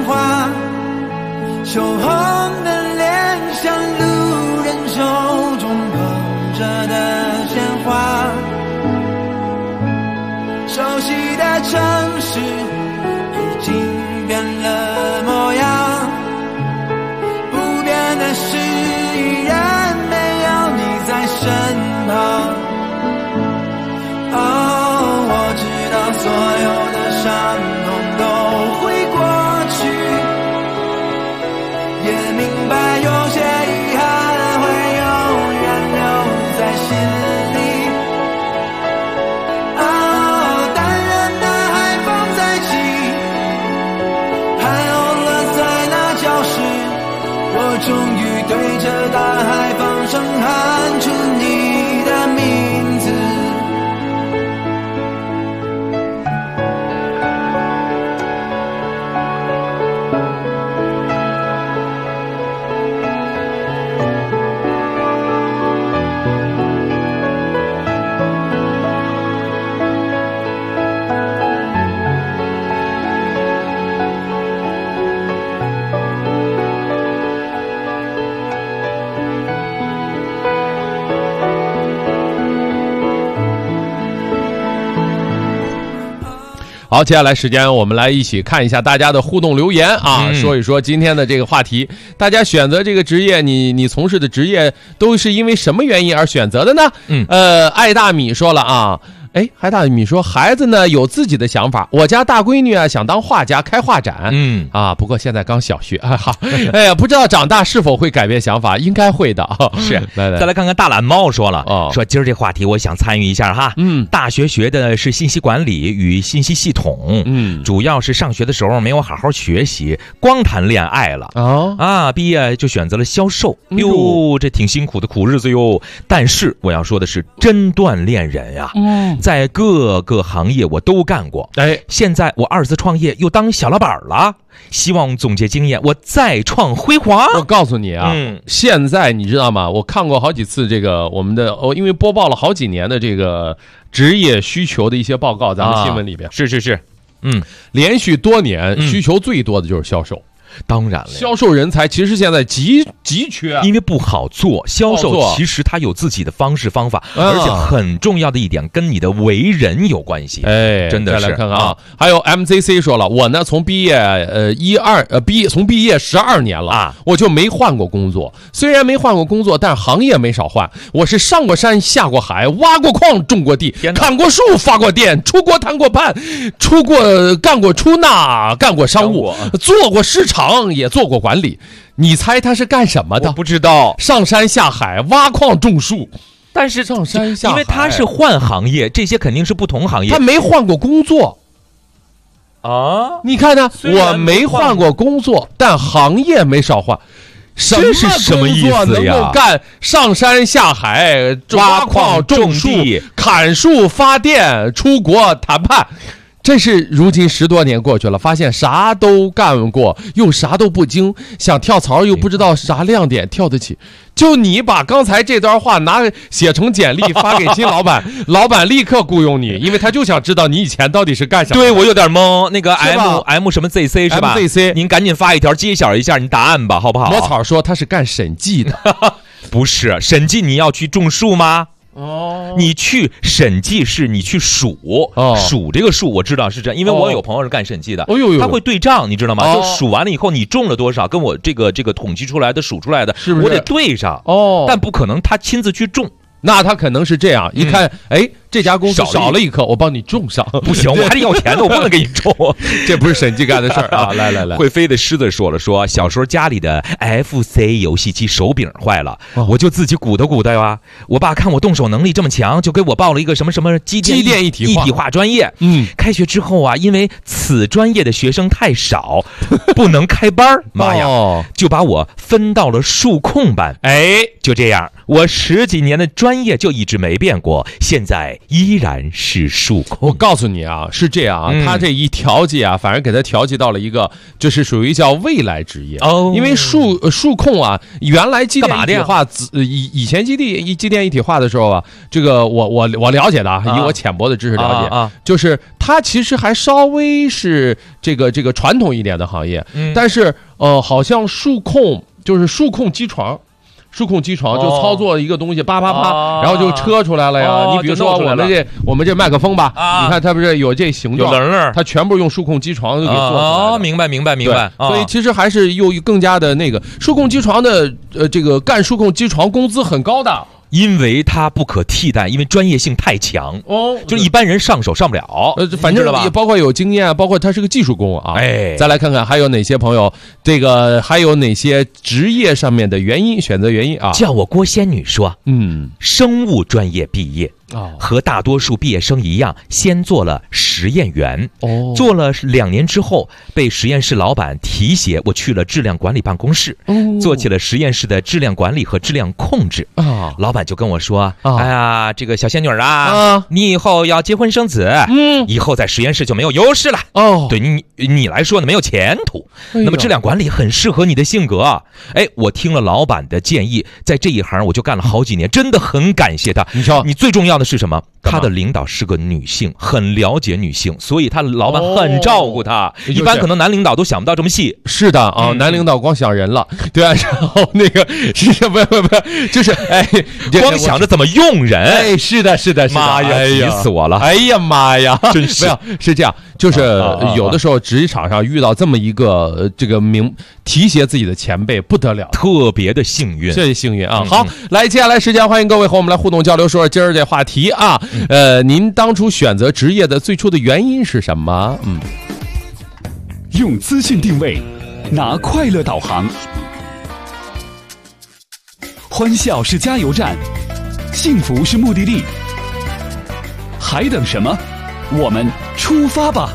花，羞红的脸像路人手中捧着的鲜花，熟悉的城市已经变了模样，不变的是依然没有你在身旁。我知道所有的伤痛都会过去，也明白有些遗憾会永远留在心里。但愿大海放在一起，海鸥落在那教室，我终于对着大海放声喊出你的名字。 好，接下来时间我们来一起看一下大家的互动留言啊，说一说今天的这个话题。大家选择这个职业，你从事的职业都是因为什么原因而选择的呢？爱大米说了啊。海大米说孩子呢有自己的想法，我家大闺女啊想当画家开画展，不过现在刚小学不知道长大是否会改变想法，应该会的。 是， 来再来看看大懒猫说了，说今儿这话题我想参与一下哈。大学学的是信息管理与信息系统，主要是上学的时候没有好好学习，光谈恋爱了毕业就选择了销售，哟，这挺辛苦的苦日子哟。但是我要说的是，真锻炼人呀。在各个行业我都干过，现在我二次创业又当小老板了，希望总结经验，我再创辉煌。 我告诉你啊，现在你知道吗？我看过好几次这个我们的因为播报了好几年的这个职业需求的一些报告，咱们新闻里边是， 连续多年需求最多的就是销售。 当然了， 销售人才其实现在极缺， 因为不好做。销售其实它有自己的方式方法，而且很重要的一点跟你的为人有关系。真的是。 再来看看啊，还有 MZC 说了，我呢从毕业从毕业12年了我就没换过工作。虽然没换过工作，但行业没少换。我是上过山下过海，挖过矿种过地，砍过树发过电，出国谈过判，干过出纳，干过商务，做过市场。也做过管理，你猜他是干什么的？ 我不知道。 上山下海，挖矿种树。 但是上山下海， 因为他是换行业，这些肯定是不同行业。 他没换过工作你看呢？我没换过工作，但行业没少换。 这是什么意思呀？ 能够干上山下海，挖矿种树，砍树发电，出国谈判。这是如今10多年过去了，发现啥都干过，又啥都不精，想跳槽又不知道啥亮点跳得起。就你把刚才这段话写成简历发给新老板，老板立刻雇佣你，因为他就想知道你以前到底是干什么。 对，我有点懵。那个 M 什么 ZC 是吧 ？MZC， 您赶紧发一条揭晓一下你答案吧，好不好？ 魔草说他是干审计的， 不是审计，你要去种树吗？你去审计是你去数这个数，我知道是这样，因为我有朋友是干审计的，他会对账，你知道吗？就数完了以后，你种了多少，跟我这个统计出来的数出来的，我得对上但不可能他亲自去种。 那他可能是这样，一看，这家公司少了一颗，我帮你种上。 不行，我还得要钱的，我不能给你种。 这不是审计干的事儿啊！来， 会飞的狮子说小时候家里的 FC 游戏机手柄坏了，我就自己鼓捣呀。我爸看我动手能力这么强，就给我报了一个什么机电一体化专业。开学之后啊，因为此专业的学生太少，不能开班，妈呀，就把我分到了数控班。就这样，我10几年的专业就一直没变过，现在依然是数控。 我告诉你啊，是这样啊，他这一调剂啊，反而给他调剂到了一个，就是属于叫未来职业哦。因为数控啊，原来机电一体化，以前机电一体化的时候啊，这个我了解的啊，以我浅薄的知识了解，就是它其实还稍微是这个传统一点的行业，但是好像数控就是数控机床。数控机床就操作一个东西，啪啪啪，然后就车出来了呀。你比如说我们这麦克风吧，你看它不是有这形状，有棱儿，它全部用数控机床就给做出来了。 明白。 所以其实还是又更加的那个数控机床的这个干数控机床工资很高的。 因为它不可替代，因为专业性太强哦，就一般人上手上不了。 反正也包括有经验，包括他是个技术工啊。哎，再来看看还有哪些朋友，这个还有哪些职业上面的原因选择原因啊？ 叫我郭仙女说，生物专业毕业。和大多数毕业生一样，先做了实验员，做了2年之后，被实验室老板提携，我去了质量管理办公室，做起了实验室的质量管理和质量控制。老板就跟我说，哎呀，这个小仙女啊，你以后要结婚生子，以后在实验室就没有优势了，对你来说呢没有前途。那么质量管理很适合你的性格。哎，我听了老板的建议，在这一行我就干了好几年，真的很感谢他。你瞧，你最重要的是什么？他的领导是个女性，很了解女性，所以他的老板很照顾他。一般可能男领导都想不到这么细。 是的啊，男领导光想人了，对啊，然后那个是不，就是哎， 光想着怎么用人。 哎，是的， 妈呀，急死我了！ 哎呀妈呀， 真是。 没有，是这样，就是有的时候职场上遇到这么一个这个提携自己的前辈，不得了， 特别的幸运， 这幸运啊！好，来，接下来时间欢迎各位和我们来互动交流，说说今儿这话题啊。您当初选择职业的最初的原因是什么？ 用资讯定位，拿快乐导航，欢笑是加油站，幸福是目的地，还等什么？我们出发吧！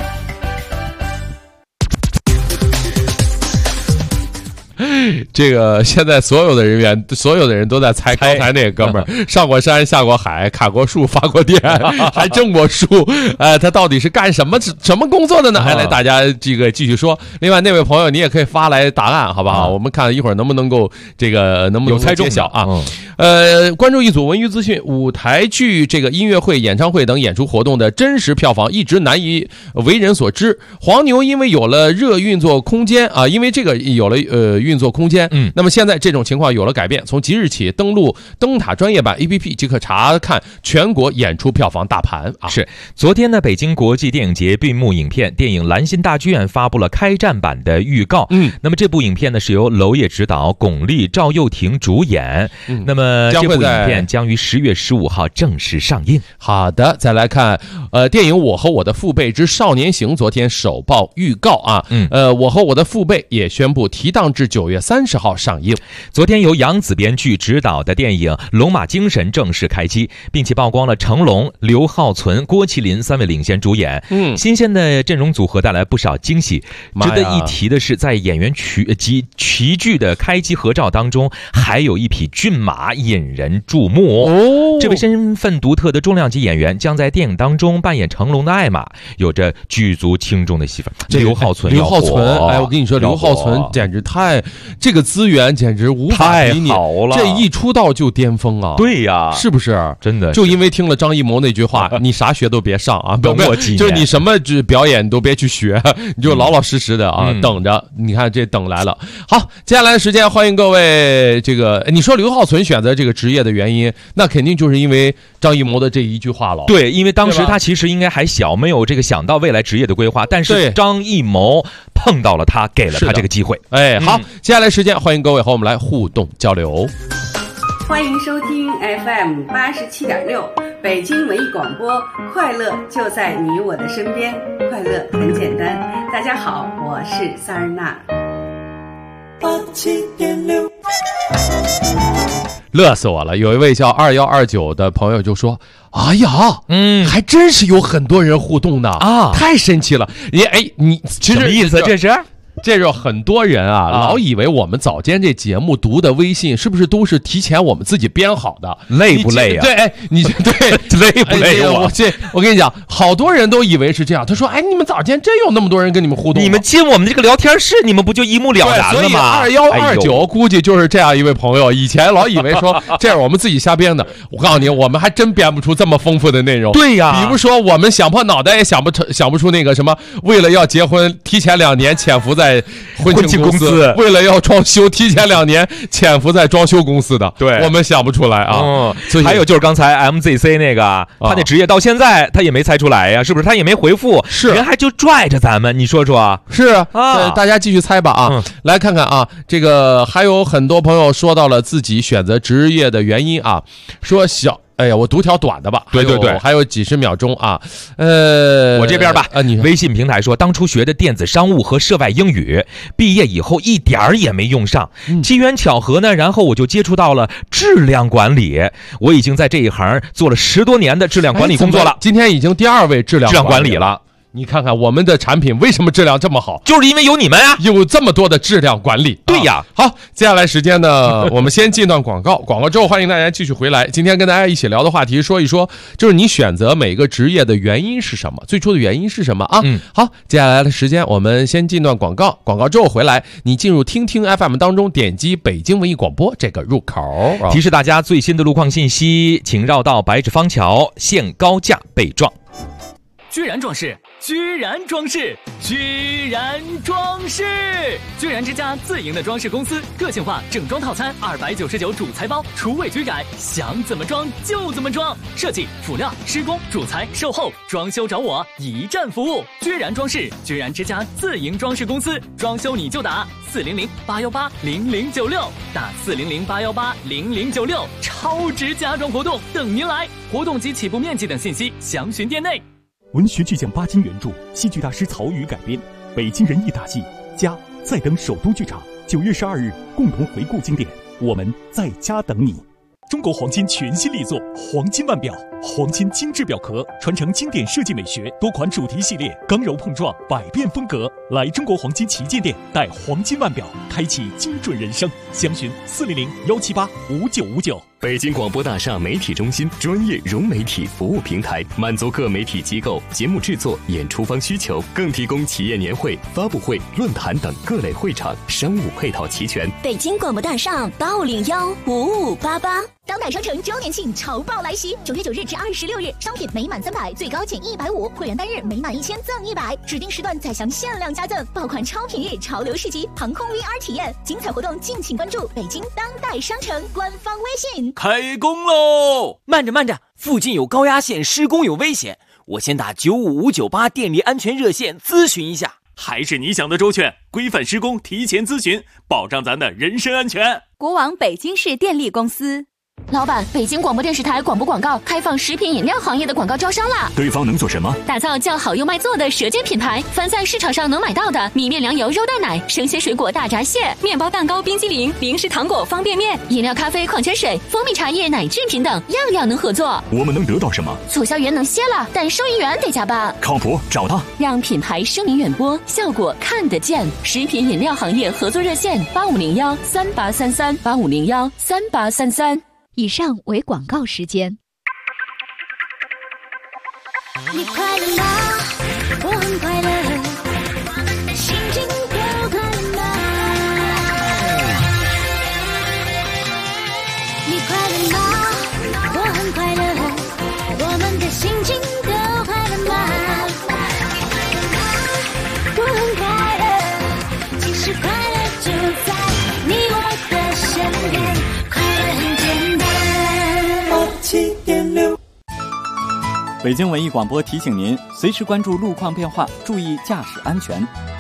这个现在所有的人都在猜刚才那个哥们儿上过山下过海砍过树发过电还种过树，他到底是干什么工作的呢？来大家这个继续说。另外那位朋友你也可以发来答案，好不好？我们看一会儿能不能够有猜中揭晓啊？关注一组文娱资讯，舞台剧、这个音乐会、演唱会等演出活动的真实票房一直难以为人所知。黄牛因为有了热运作空间啊，因为这个有了运作空间，那么现在这种情况有了改变，从即日起登录灯塔专业版 APP 即可查看全国演出票房大盘啊。 是，昨天呢，北京国际电影节闭幕影片电影《兰心大剧院》发布了开战版的预告。那么这部影片呢是由娄烨执导，巩俐、赵又廷主演。那么这部影片将于10月15号正式上映。 好的，再来看电影《我和我的父辈之少年行》昨天首曝预告啊。我和我的父辈也宣布提档至9月30号上映。 昨天由杨紫编剧执导的电影《龙马精神》正式开机，并且曝光了成龙、刘浩存、郭麒麟3位领衔主演。新鲜的阵容组合带来不少惊喜。值得一提的是，在演员齐聚的开机合照当中，还有一匹骏马引人注目。这位身份独特的重量级演员将在电影当中扮演成龙的爱马，有着举足轻重的戏份。刘浩存， 哎，我跟你说，刘浩存简直这个资源简直无法比拟，这一出道就巅峰啊！ 对呀， 是不是？ 真的， 就因为听了张艺谋那句话，你啥学都别上啊，就是你什么表演都别去学，你就老老实实的啊，等着。你看这等来了。好，接下来的时间欢迎各位。这个你说刘浩存选择这个职业的原因，那肯定就是因为张艺谋的这一句话了。 对，因为当时他其实应该还小，没有这个想到未来职业的规划，但是张艺谋碰到了他，给了他这个机会。 哎，好，接下来时间欢迎各位和我们来互动交流。 欢迎收听 FM 87.6北京文艺广播，快乐就在你我的身边，快乐很简单。大家好，我是萨尔娜。 87.6，乐死我了！有一位叫2129的朋友就说：“哎呀，还真是有很多人互动的啊，太神奇了！你其实什么意思？这是？” 这种很多人啊，老以为我们早间这节目读的微信是不是都是提前我们自己编好的？ 累不累呀？ 对，哎，你对累不累？ 我跟你讲，好多人都以为是这样。他说：“哎，你们早间真有那么多人跟你们互动？ 你们进我们这个聊天室，你们不就一目了然了吗？” 所以2129估计就是这样一位朋友，以前老以为说这是我们自己瞎编的。我告诉你，我们还真编不出这么丰富的内容。 对呀， 比如说我们想破脑袋也想不出那个什么，为了要结婚提前2年潜伏在婚庆公司，为了要装修提前2年潜伏在装修公司的， 对， 我们想不出来啊。 还有就是刚才 MZC 那个，他那职业到现在他也没猜出来呀，是不是？他也没回复， 是人还就拽着咱们，你说说？ 是啊，大家继续猜吧啊，来看看啊，这个还有很多朋友说到了自己选择职业的原因啊，说哎呀，我读条短的吧。 对， 还有几十秒钟啊。 我这边吧。 你微信平台说，当初学的电子商务和涉外英语，毕业以后一点儿也没用上。机缘巧合呢，然后我就接触到了质量管理。我已经在这一行做了10多年的质量管理工作了。 今天已经第2位质量管理了。 你看看我们的产品为什么质量这么好， 就是因为有你们啊， 有这么多的质量管理。 对呀， 好，接下来时间呢，我们先进段广告，广告之后欢迎大家继续回来。今天跟大家一起聊的话题，说一说就是你选择每个职业的原因是什么，最初的原因是什么啊？好，接下来的时间我们先进段广告，广告之后回来，你进入听听 FM 当中，点击北京文艺广播这个入口。 提示大家最新的路况信息，请绕道白纸坊桥，限高架被撞。 居然装饰，居然装饰，居然装饰！居然之家自营的装饰公司，个性化整装套餐299主材包，除伪居改，想怎么装就怎么装。设计、辅料、施工、主材、售后、装修找我，一站服务。居然装饰，居然之家自营装饰公司，装修你就打400-818-0096，打400-818-0096，超值家装活动等您来，活动及起步面积等信息详询店内。 文学巨匠巴金原著，戏剧大师曹禺改编，北京人艺大戏家在等首都剧场9月12日共同回顾经典，我们在家等你。中国黄金全新力作黄金腕表，黄金精致表壳，传承经典设计美学，多款主题系列，刚柔碰撞，百变风格。来中国黄金旗舰店，带黄金腕表，开启精准人生。详询400-178-5959。 北京广播大厦媒体中心，专业融媒体服务平台，满足各媒体机构节目制作、演出方需求，更提供企业年会、发布会、论坛等各类会场，商务配套齐全。 北京广播大厦850-5588。当代商城周年庆潮爆来袭，9月9日至26日，商品每满300最高减150，会员单日每满1000赠100，指定时段再享限量加赠，爆款超品日潮流市集，航空 VR 体验，精彩活动敬请关注北京当代商城官方微信。 开工喽！慢着，附近有高压线施工有危险，我先打95598电力安全热线咨询一下。 还是你想的周全，规范施工提前咨询，保障咱的人身安全。 国网北京市电力公司。 老板，北京广播电视台广播广告开放食品饮料行业的广告招商啦！ 对方能做什么？ 打造叫好又卖座的舌尖品牌，凡在市场上能买到的米面粮油肉蛋奶、生鲜水果大闸蟹、面包蛋糕冰激凌、零食糖果方便面、饮料咖啡矿泉水、蜂蜜茶叶奶制品等，样样能合作。 我们能得到什么？ 促销员能歇了，但收银员得加班。 靠谱，找他， 让品牌声名远播，效果看得见。食品饮料行业合作热线8501-3833，8501-3833。 以上为广告时间。 你快乐吗？我很快乐，心情都快乐吗？你快乐吗？我很快乐，我们的心情都快乐吗？我很快乐，其实快乐就在你我的身边，快乐很简单。7.6。 北京文艺广播提醒您，随时关注路况变化，注意驾驶安全。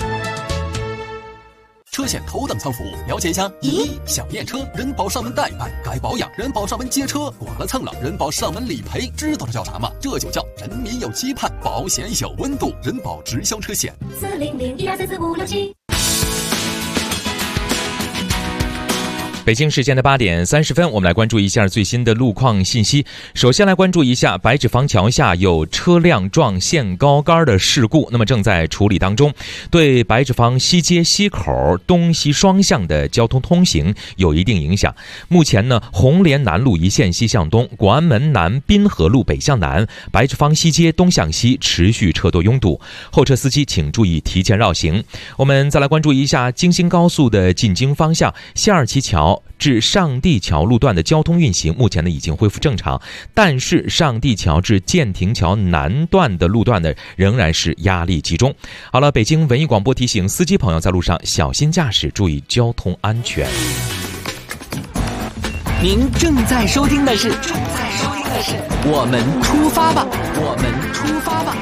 车险头等舱服务，了解一下。1. 想验车，人保上门代办；该保养，人保上门接车；剐了蹭了，人保上门理赔。知道这叫啥吗？这就叫人民有期盼，保险有温度。人保直销车险。400-1234567。 北京时间的8点30分，我们来关注一下最新的路况信息。首先来关注一下白纸坊桥下有车辆撞限高杆的事故，那么正在处理当中，对白纸坊西街西口东西双向的交通通行有一定影响。目前呢，红莲南路一线西向东、广安门南滨河路北向南、白纸坊西街东向西持续车多拥堵，后车司机请注意提前绕行。我们再来关注一下京新高速的进京方向西二旗桥至上地桥路段的交通运行，目前呢已经恢复正常，但是上地桥至建亭桥南段的路段呢仍然是压力集中。好了，北京文艺广播提醒司机朋友在路上小心驾驶，注意交通安全。 您正在收听的是我们出发吧，我们出发吧。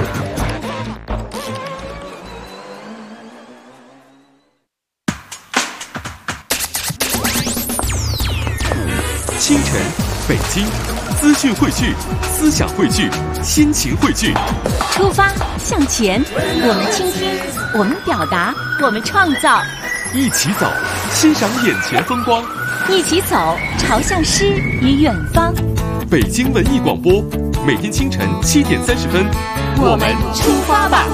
清晨，北京，资讯汇聚，思想汇聚，心情汇聚。 出发向前，我们倾听，我们表达，我们创造。 一起走，欣赏眼前风光。 一起走，朝向诗与远方。 北京文艺广播，每天清晨7点30分， 我们出发吧。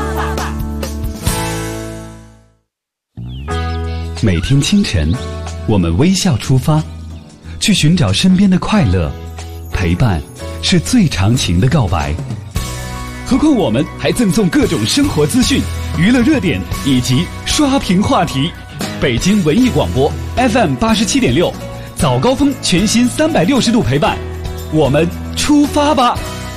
每天清晨，我们微笑出发，去寻找身边的快乐，陪伴是最长情的告白。何况我们还赠送各种生活资讯、娱乐热点以及刷屏话题。北京文艺广播 FM 87.6，早高峰全新360度陪伴，我们出发吧。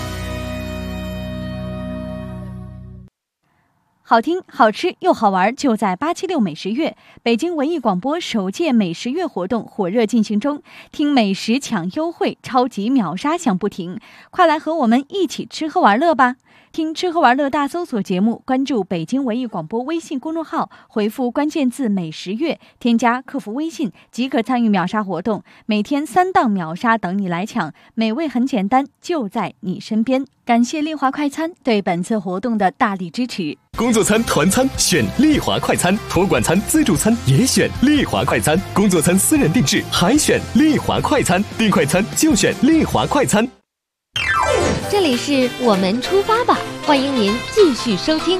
好听、好吃又好玩，就在876美食月。北京文艺广播首届美食月活动火热进行中，听美食抢优惠，超级秒杀响不停，快来和我们一起吃喝玩乐吧！听吃喝玩乐大搜索节目，关注北京文艺广播微信公众号，回复关键字美食月，添加客服微信即可参与秒杀活动，每天3档秒杀等你来抢，美味很简单，就在你身边。感谢丽华快餐对本次活动的大力支持。 工作餐、团餐选丽华快餐，托管餐、自助餐也选丽华快餐，工作餐私人定制还选丽华快餐，订快餐就选丽华快餐。 这里是我们出发吧，欢迎您继续收听。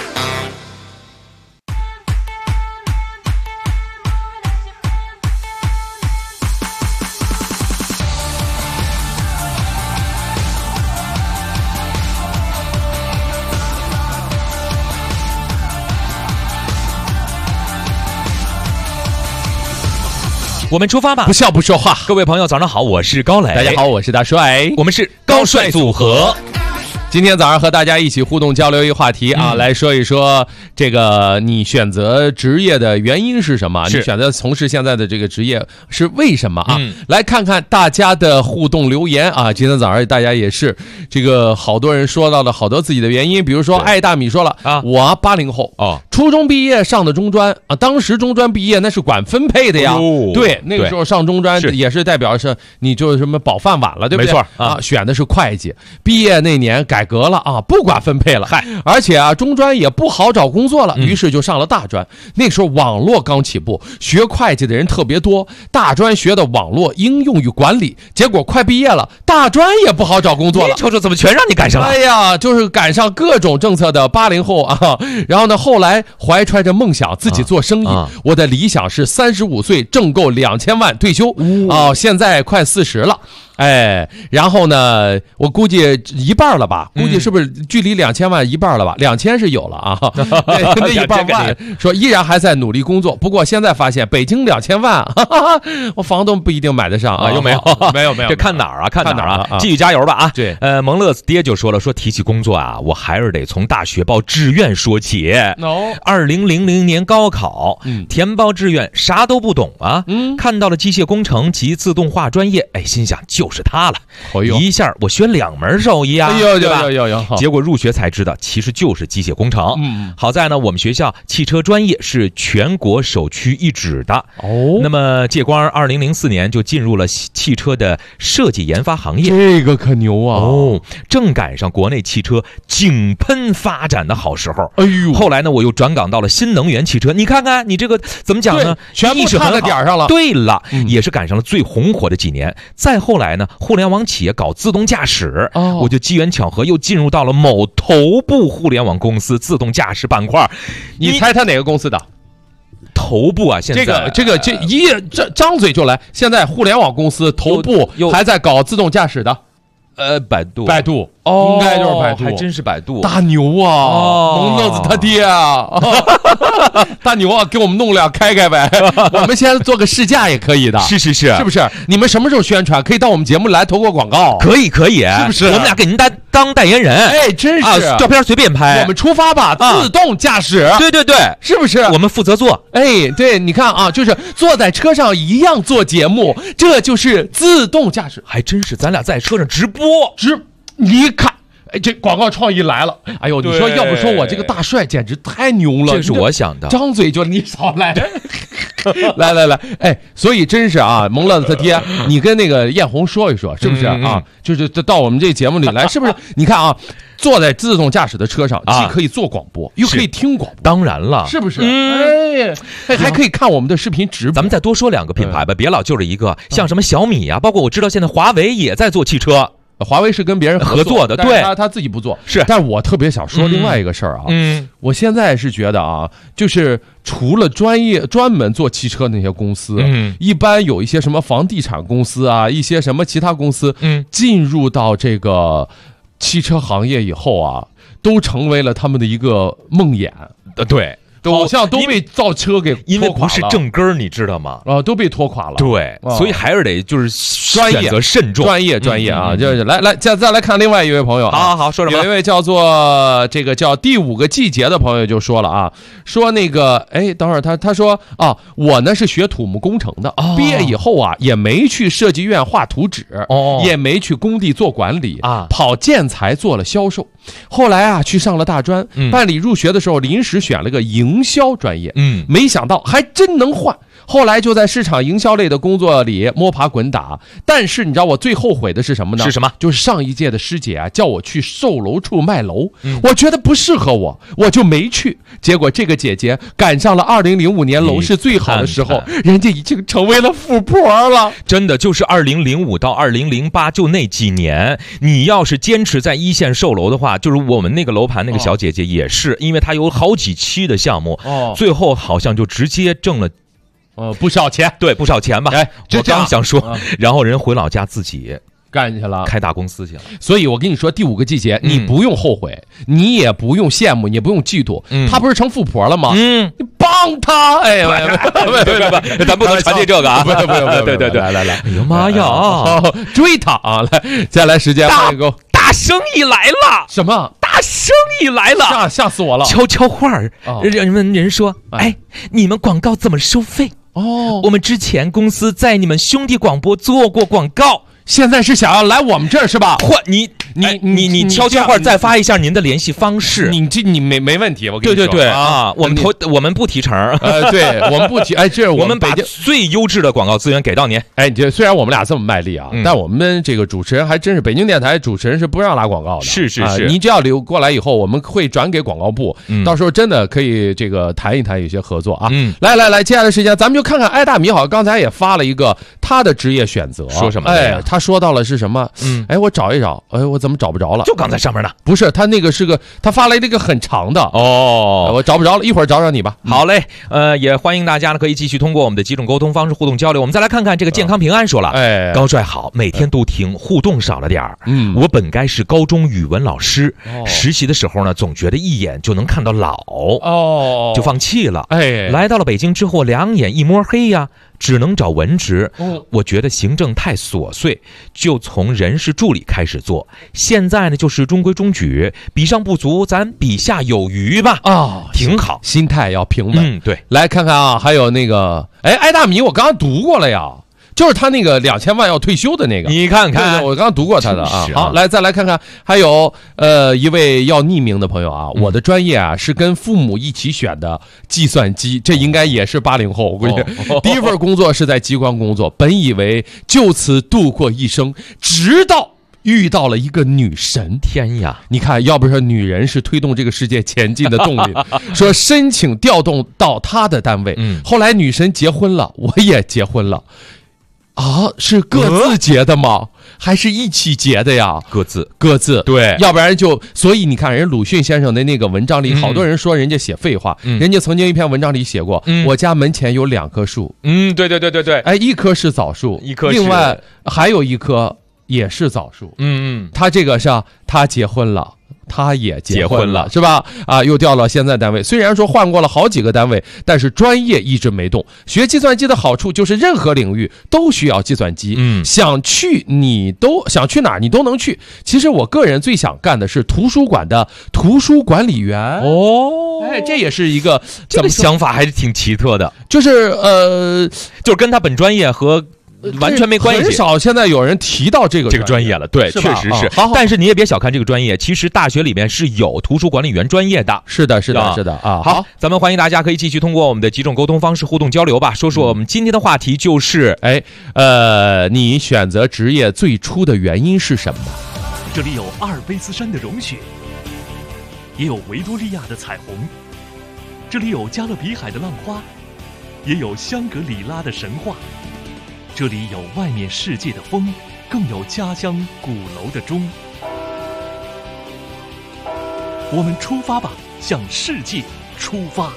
我们出发吧， 不笑不说话。 各位朋友早上好，我是高磊。 大家好，我是大帅。 我们是高帅组合。 今天早上和大家一起互动交流一个话题啊，来说一说这个你选择职业的原因是什么？你选择从事现在的这个职业是为什么啊？来看看大家的互动留言啊。今天早上大家也是这个好多人说到了好多自己的原因，比如说爱大米说了啊，我80后啊，初中毕业上的中专啊，当时中专毕业那是管分配的呀，对，那个时候上中专也是代表是你就是什么饱饭碗了，对不对？没错啊，选的是会计，毕业那年改革了啊，不管分配了，而且啊，中专也不好找工作了，于是就上了大专。那时候网络刚起步，学会计的人特别多，大专学的网络应用与管理，结果快毕业了，大专也不好找工作了。 瞅瞅，怎么全让你赶上了？ 哎呀，就是赶上各种政策的80后啊。然后呢，后来怀揣着梦想自己做生意，我的理想是35岁挣够2000万退休啊，现在快40了。哎，然后呢，我估计一半了吧，估计是不是距离2000万一半了吧？2000是有了啊，那一半万说依然还在努力工作，不过现在发现北京2000万，我房东不一定买得上啊， 又没有， 没有， 这看哪儿啊？看哪儿啊？继续加油吧啊！对，蒙乐子爹就说了，说提起工作啊，我还是得从大学报志愿说起。2000年高考，填报志愿啥都不懂啊，看到了机械工程及自动化专业，哎，心想就就是它了。一下我学2门手艺啊，对吧？结果入学才知道，其实就是机械工程。好在呢，我们学校汽车专业是全国首屈一指的。那么借光2004年就进入了汽车的设计研发行业， 这个可牛啊！ 正赶上国内汽车井喷发展的好时候。后来呢，我又转岗到了新能源汽车。你看看，你这个怎么讲呢？ 全部踏在点上了。 对了，也是赶上了最红火的几年。再后来呢，互联网企业搞自动驾驶，我就机缘巧合又进入到了某头部互联网公司自动驾驶板块。 你猜他哪个公司的？ 头部啊，现在这张嘴就来。现在互联网公司头部还在搞自动驾驶的， 百度应该就是百度， 还真是百度， 大牛啊！蒙乐子他爹啊，大牛啊，给我们弄辆开呗，我们先做个试驾也可以的。是不是？你们什么时候宣传？可以到我们节目来投个广告。 可以， 是不是？ 我们俩给您当代言人。 真是照片随便拍。 我们出发吧，自动驾驶。 对， 是不是？ 我们负责做。 对，你看啊，就是坐在车上一样做节目，这就是自动驾驶。 还真是，咱俩在车上直播。 你看，这广告创意来了！哎呦，你说要不说我这个大帅简直太牛了， 这是我想的。 张嘴就你少来，来，所以真是啊，蒙乐子他爹，你跟那个艳红说一说，是不是啊？就是到我们这节目里来，是不是？你看啊，坐在自动驾驶的车上，既可以做广播，又可以听广播， 当然了， 是不是？还可以看我们的视频直播。 咱们再多说2个品牌吧，别老就着一个，像什么小米啊，包括我知道现在华为也在做汽车。 华为是跟别人合作的，对， 他自己不做。 是， 但我特别想说另外一个事儿啊，我现在是觉得啊，就是除了专门做汽车的那些公司，一般有一些什么房地产公司啊，一些什么其他公司，进入到这个汽车行业以后啊，都成为了他们的一个梦魇。 对。 好像都被造车给拖垮了， 因为不是正根儿，你知道吗？ 都被拖垮了。 对，所以还是得就是选择慎重， 专业啊！就是来再来看另外一位朋友， 好，说什么？ 有一位叫做这个叫第5个季节的朋友就说了啊，说那个等会儿他说啊，我呢是学土木工程的，毕业以后啊也没去设计院画图纸，也没去工地做管理啊，跑建材做了销售。后来啊去上了大专，办理入学的时候临时选了个营销专业，没想到还真能换。后来就在市场营销类的工作里摸爬滚打，但是你知道我最后悔的是什么呢？ 是什么？ 就是上一届的师姐啊叫我去售楼处卖楼，我觉得不适合我就没去。结果这个姐姐赶上了2005年楼市最好的时候，人家已经成为了富婆了。 真的就是2005到2008就那几年，你要是坚持在一线售楼的话，就是我们那个楼盘那个小姐姐也是，因为她有好几期的项目，最后好像就直接挣了不少钱， 对，不少钱吧。我刚想说，然后人回老家自己干去了， 开大公司去了。 所以我跟你说，第5个季节，你不用后悔，你也不用羡慕，你也不用嫉妒，他不是成富婆了吗？你帮他， 不，咱不能传递这个啊！ 不，对，来， 哎呦妈呀， 追他啊！来，接下来时间换一个。 大生意来了！ 什么？ 大生意来了！ 吓死我了！ 悄话儿，人说，你们广告怎么收费？我们之前公司在你们兄弟广播做过广告， 现在是想要来我们这儿是吧？ 你悄话再发一下您的联系方式。 你没问题，我跟你说。 对啊，我们不提成。 对，我们不提。这是我们把最优质的广告资源给到您。 虽然我们俩这么卖力啊，但我们这个主持人还真是北京电台主持人是不让拉广告的。 是， 你只要留过来以后，我们会转给广告部，到时候真的可以这个谈一谈有些合作啊。来，接下来时间咱们就看看艾大米好，刚才也发了一个他的职业选择， 说什么？ 他说到了是什么？我找一找，我怎么找不着了？ 就刚才上面呢？ 不是，他那个是个，他发来那个很长的我找不着了，一会儿找找你吧。 好嘞，也欢迎大家呢可以继续通过我们的几种沟通方式互动交流。我们再来看看这个健康平安说了，高帅好，每天都听，互动少了点儿。我本该是高中语文老师，实习的时候呢，总觉得一眼就能看到老，就放弃了。来到了北京之后，2眼一摸黑呀。只能找文职，我觉得行政太琐碎，就从人事助理开始做。现在呢，就是中规中矩，比上不足，咱比下有余吧。挺好， 心态要平稳。 对， 来看看啊，还有那个，艾大米，我刚刚读过了呀。 就是他那个2000万要退休的那个， 你看看， 对，我刚刚读过他的啊。好，来再来看看，还有一位要匿名的朋友啊，我的专业啊是跟父母一起选的计算机，这应该也是80后，我估计第一份工作是在机关工作，本以为就此度过一生，直到遇到了一个女神。 天呀， 你看，要不是女人是推动这个世界前进的动力，说申请调动到她的单位，后来女神结婚了，我也结婚了。啊，是各自结的吗？还是一起结的呀？ 各自， 对，要不然所以你看，人鲁迅先生的那个文章里，好多人说人家写废话，人家曾经一篇文章里写过，我家门前有2棵树， 对， 哎，一棵是枣树， 一棵另外还有一棵也是枣树，他这个是他结婚了。他也结婚了，是吧？啊，又调了现在单位。虽然说换过了好几个单位，但是专业一直没动。学计算机的好处就是任何领域都需要计算机，想去哪儿你都能去。其实我个人最想干的是图书馆的图书管理员。哦，哎，这也是一个这个想法还是挺奇特的， 就是就是跟他本专业和。完全没关系， 很少现在有人提到这个专业了，对，确实是。但是你也别小看这个专业，其实大学里面是有图书管理员专业的。 是的啊。 好，咱们欢迎大家可以继续通过我们的几种沟通方式互动交流吧。说说我们今天的话题就是， 你选择职业最初的原因是什么？ 这里有阿尔卑斯山的融雪，也有维多利亚的彩虹，这里有加勒比海的浪花，也有香格里拉的神话。这里有外面世界的风，更有家乡鼓楼的钟。我们出发吧，向世界出发。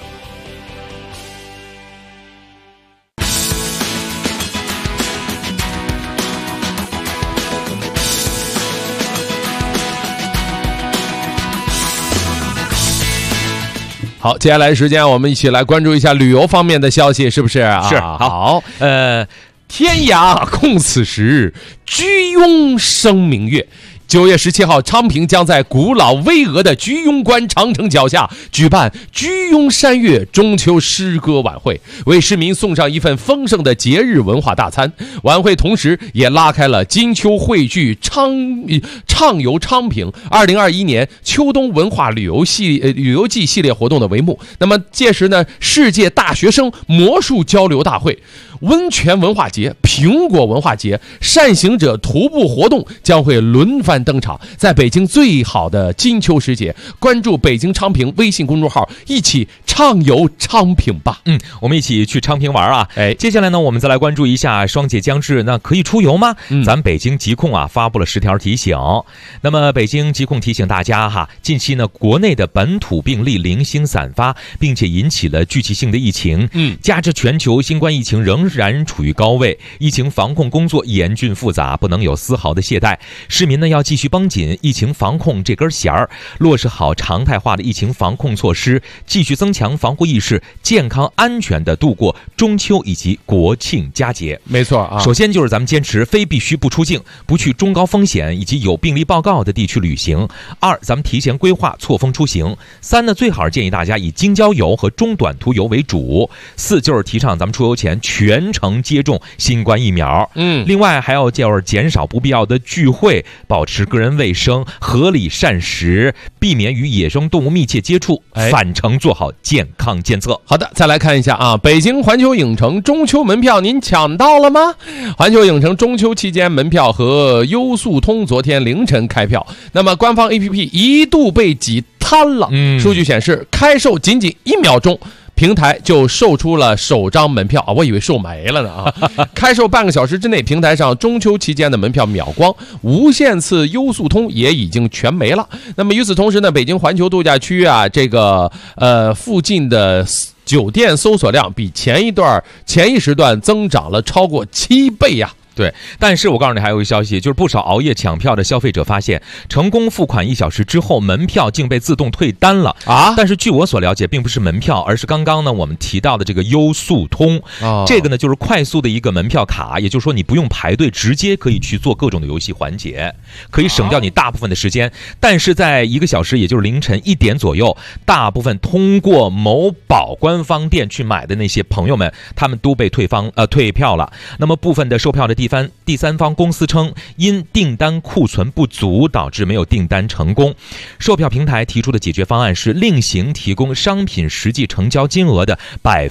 好，接下来时间我们一起来关注一下旅游方面的消息，是不是啊？ 是， 好，天涯共此时，居庸生明月。9月17号，昌平将在古老巍峨的居庸关长城脚下举办居庸山月中秋诗歌晚会，为市民送上一份丰盛的节日文化大餐。晚会同时也拉开了金秋汇聚畅游昌平2021年秋冬文化旅游季系列活动的帷幕。那么届时呢，世界大学生魔术交流大会、温泉文化节、苹果文化节、善行者徒步活动将会轮番登场。在北京最好的金秋时节，关注北京昌平微信公众号，一起畅游昌平吧。 我们一起去昌平玩啊！接下来呢，我们再来关注一下双节将至，那可以出游吗？咱北京疾控啊发布了10条提醒。那么北京疾控提醒大家哈，近期呢国内的本土病例零星散发，并且引起了聚集性的疫情。加之全球新冠疫情仍然处于高位，疫情防控工作严峻复杂，不能有丝毫的懈怠。市民呢要继续绷紧疫情防控这根弦儿，落实好常态化的疫情防控措施，继续增强防护意识，健康安全的度过中秋以及国庆佳节。 没错啊， 首先就是咱们坚持非必须不出境，不去中高风险以及有病例报告的地区旅行。2，咱们提前规划错峰出行。3呢，最好建议大家以京郊游和中短途游为主。4就是提倡咱们出游前全程接种新冠疫苗。另外还要就是减少不必要的聚会，保持个人卫生，合理膳食，避免与野生动物密切接触，返程做好健康监测。 好的，再来看一下啊，北京环球影城中秋门票您抢到了吗？环球影城中秋期间门票和优速通昨天凌晨开票，那么官方 APP 一度被挤瘫了。数据显示，开售仅1秒钟，平台就售出了首张门票啊，我以为售没了呢啊！开售半个小时之内，平台上中秋期间的门票秒光，无限次优速通也已经全没了。那么与此同时呢，北京环球度假区啊，这个附近的酒店搜索量比前一时段增长了超过7倍呀。 对，但是我告诉你还有一个消息，就是不少熬夜抢票的消费者发现，成功付款1小时之后，门票竟被自动退单了啊！但是据我所了解，并不是门票，而是刚刚呢我们提到的这个优速通，这个呢就是快速的一个门票卡，也就是说你不用排队，直接可以去做各种的游戏环节，可以省掉你大部分的时间。但是在1个小时，也就是凌晨1点左右，大部分通过某宝官方店去买的那些朋友们，他们都被退票了。那么部分的售票的第三方公司称，因订单库存不足导致没有订单成功。售票平台提出的解决方案是另行提供商品实际成交金额的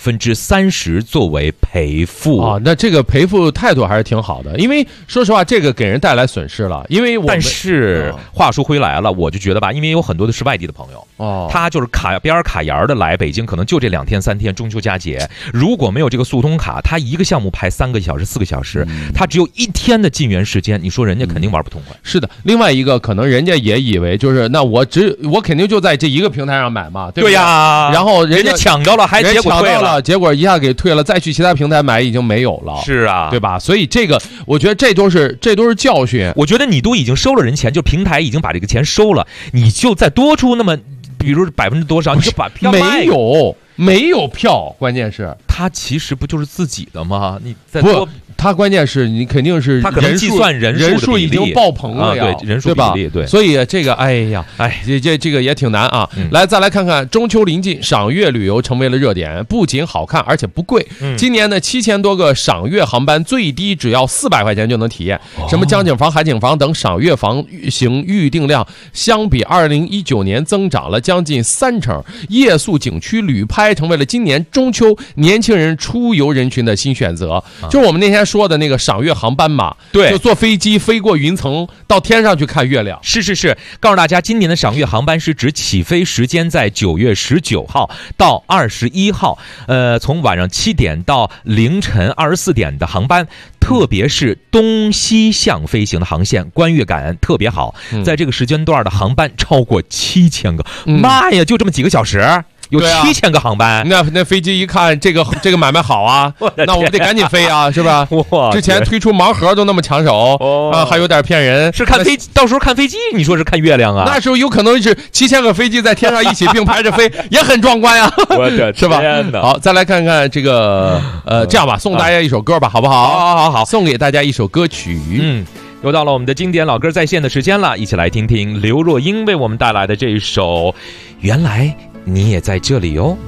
30%作为赔付啊。那这个赔付态度还是挺好的，因为说实话，这个给人带来损失了。因为但是话说回来了，我就觉得吧，因为有很多的是外地的朋友，他就是卡边卡沿的来北京，可能就这2天3天，中秋佳节，如果没有这个速通卡，他一个项目排3个小时4个小时，他只有1天的进园时间，你说人家肯定玩不痛快。 是的，另外一个可能人家也以为就是那我肯定就在这一个平台上买嘛，对不对？ 对呀， 然后人家抢到了，结果退了， 结果一下给退了，再去其他平台买已经没有了。 是啊， 对吧？所以这个我觉得这都是教训。 我觉得你都已经收了人钱，就平台已经把这个钱收了，你就再多出那么，比如多少，你就把票卖。 没有票，关键是他其实不就是自己的吗？你再不，他关键是你肯定是他可能计算人数已经爆棚了呀， 对人数比例，对， 所以这个这个也挺难啊。来，再来看看中秋临近，赏月旅游成为了热点，不仅好看，而且不贵。今年呢，7000多个赏月航班，最低只要400块钱就能体验。什么江景房、海景房等赏月房型预订量，相比2019年增长了将近30%。夜宿景区旅拍成为了今年中秋年轻人出游人群的新选择。就是我们那天说的那个赏月航班嘛， 对， 就坐飞机飞过云层到天上去看月亮。 是，告诉大家，今年的赏月航班是指起飞时间在9月19号到21号，从晚上7点到凌晨24点的航班。特别是东西向飞行的航线，观月感特别好。在这个时间段的航班超过7000个，妈呀，就这么几个小时。有7000个航班， 那飞机一看这个买卖好啊，那我们得赶紧飞啊，是吧？之前推出盲盒都那么抢手啊，还有点骗人。 是看飞机，到时候看飞机，你说是看月亮啊？ 那时候有可能是7000个飞机在天上一起并排着飞，也很壮观呀，是吧？好，再来看看这个这样吧，送大家一首歌吧，好不好？ 好， 送给大家一首歌曲。 又到了我们的经典老歌在线的时间了，一起来听听刘若英为我们带来的这一首《原来你也在这里哦》。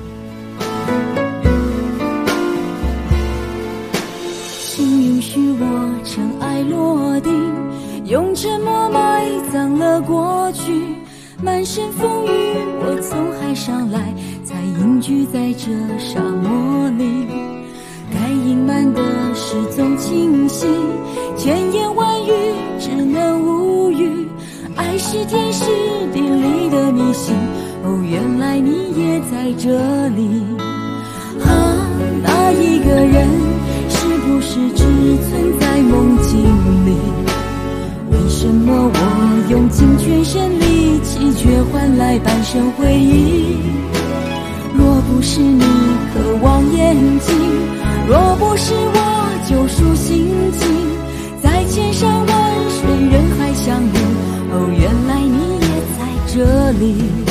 请允许我尘埃落定，用沉默埋葬了过去，满身风雨我从海上来，才隐居在这沙漠里，该隐瞒的事总清晰，千言万语只能无语，爱是天时地利的迷信，哦，原来你也在这里啊，那一个人是不是只存在梦境里？为什么我用尽全身力气却换来半生回忆？若不是你渴望眼睛，若不是我救赎心情，在千山万水人海相遇，哦，原来你也在这里。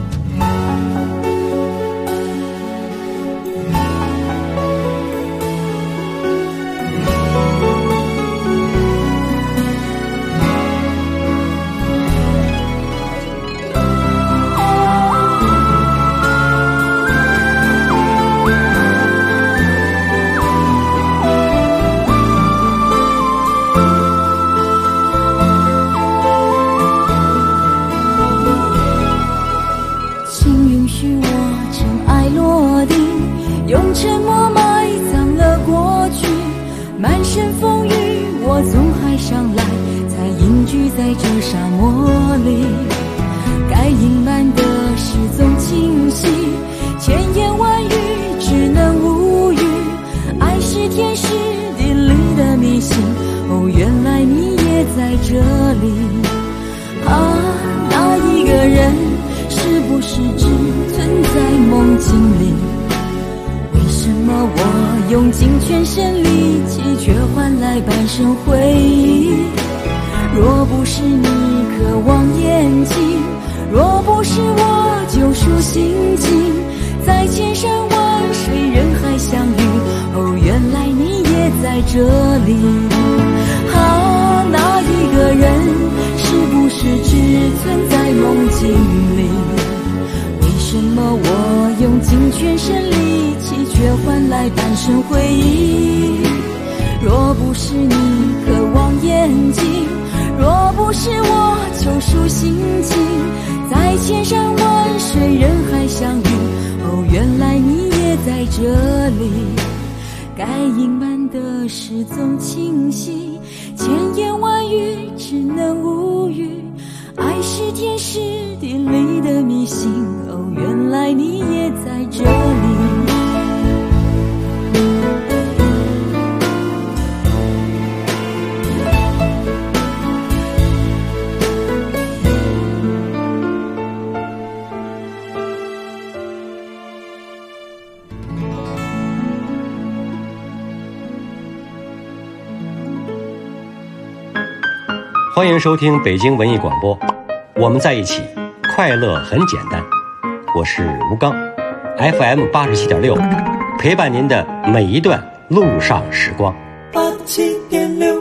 用沉默埋葬了过去，满身风雨我从海上来，才隐居在这沙漠里，该隐瞒的事总清晰，千言万语只能无语，爱是天时地利的迷信，哦，原来你也在这里啊，那一个人是不是只存在梦境里？为什么我用尽全身力气，却换来半生回忆。若不是你渴望眼睛，若不是我救赎心情，在千山万水人海相遇，哦，原来你也在这里。那一个人是不是只存在梦境里？为什么我用尽全身力气，却换来半生回忆？若不是你渴望眼睛，若不是我救赎心情，在千山万水人海相遇，哦，原来你也在这里。该隐瞒的事总清晰，千言万语只能无语。爱是天时地利的迷信，哦，原来你也在这里。 欢迎收听北京文艺广播，我们在一起，快乐很简单。我是吴刚 ，FM 87.6，陪伴您的每一段路上时光。 87.6。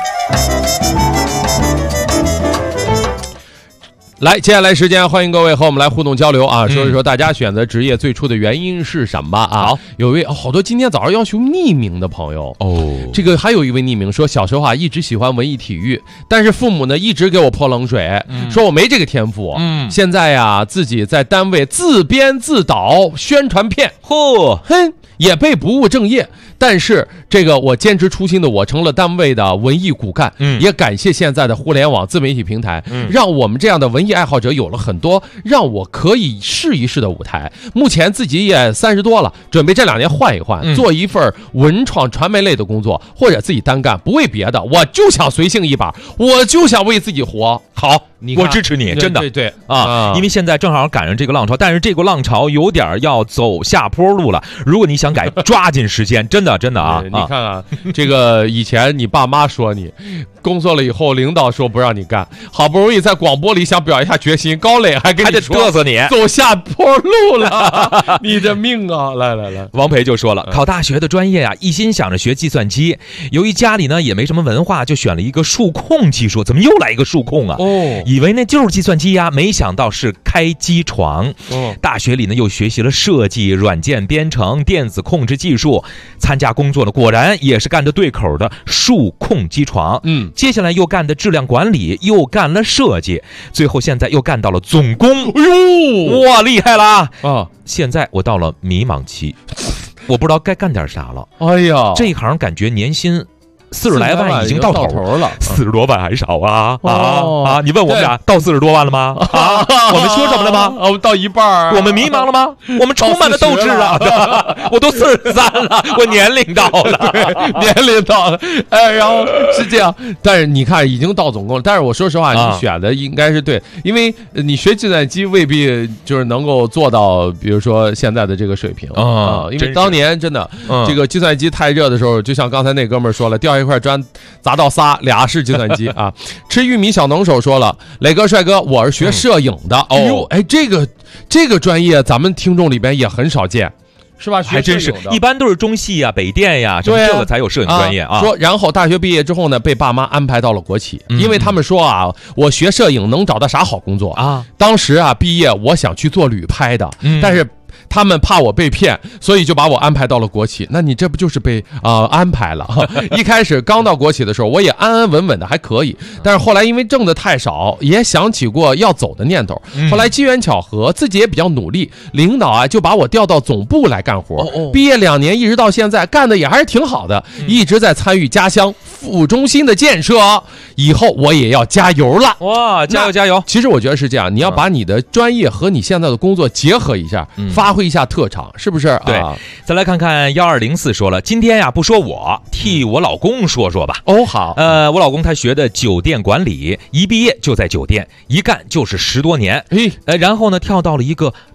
来，接下来时间，欢迎各位和我们来互动交流啊，说一说大家选择职业最初的原因是什么啊？好，有位好多今天早上要求匿名的朋友哦，这个还有一位匿名说，小时候啊一直喜欢文艺体育，但是父母呢一直给我泼冷水，说我没这个天赋。现在呀自己在单位自编自导宣传片，哼，也被不务正业。但是这个我坚持初心的我成了单位的文艺骨干，也感谢现在的互联网自媒体平台，让我们这样的文艺爱好者有了很多让我可以试一试的舞台。目前自己也30多了，准备这2年换一换，做一份文创传媒类的工作，或者自己单干，不为别的，我就想随性一把，我就想为自己活。 好，我支持你，真的， 对啊，因为现在正好赶上这个浪潮，但是这个浪潮有点要走下坡路了。如果你想改，抓紧时间，真的啊！ 你看啊，这个以前你爸妈说你，工作了以后领导说不让你干，好不容易在广播里想表一下决心，高磊还跟你说嘚瑟你走下坡路了，你的命啊！来， 王培就说了，考大学的专业啊，一心想着学计算机，由于家里呢也没什么文化，就选了一个数控技术。怎么又来一个数控啊？以为那就是计算机呀，没想到是开机床。大学里呢又学习了设计、软件编程、电子控制技术，参加工作呢果然也是干得对口的数控机床。接下来又干的质量管理，又干了设计，最后现在又干到了总工。 哎呦， 哇，厉害了啊！现在我到了迷茫期，我不知道该干点啥了。 哎呀， 这一行感觉年薪40来万已经到头了，40多万还少啊！你问我们俩到40多万了吗？我们说什么了吗？ 我们到一半， 我们迷茫了吗？我们充满了斗志啊！我都43了，我年龄到了， 年龄到了。哎，然后是这样，但是你看已经到总共了。但是我说实话，你选的应该是对，因为你学计算机未必就是能够做到，比如说现在的这个水平啊。因为当年真的这个计算机太热的时候，就像刚才那哥们儿说了，掉一块砖砸到俩是计算机啊！吃玉米小能手说了，磊哥帅哥，我是学摄影的哦。哎，这个专业咱们听众里边也很少见，是吧？ 还真是，一般都是中戏啊、北电呀，什么这个才有摄影专业啊。 说，然后大学毕业之后呢，被爸妈安排到了国企，因为他们说啊，我学摄影能找到啥好工作啊？当时啊，毕业我想去做旅拍的，但是他们怕我被骗，所以就把我安排到了国企。那你这不就是被安排了？一开始刚到国企的时候，我也安安稳稳的还可以，但是后来因为挣的太少，也想起过要走的念头。后来机缘巧合，自己也比较努力，领导啊就把我调到总部来干活。毕业2年，一直到现在，干的也还是挺好的，一直在参与家乡副中心的建设。以后我也要加油了！ 哇，加油！ 其实我觉得是这样，你要把你的专业和你现在的工作结合一下，发挥一下特长，是不是？ 对，再来看看1204说了，今天呀不说我，替我老公说说吧。 好， 我老公他学的酒店管理，一毕业就在酒店，一干就是10多年。然后呢跳到了一个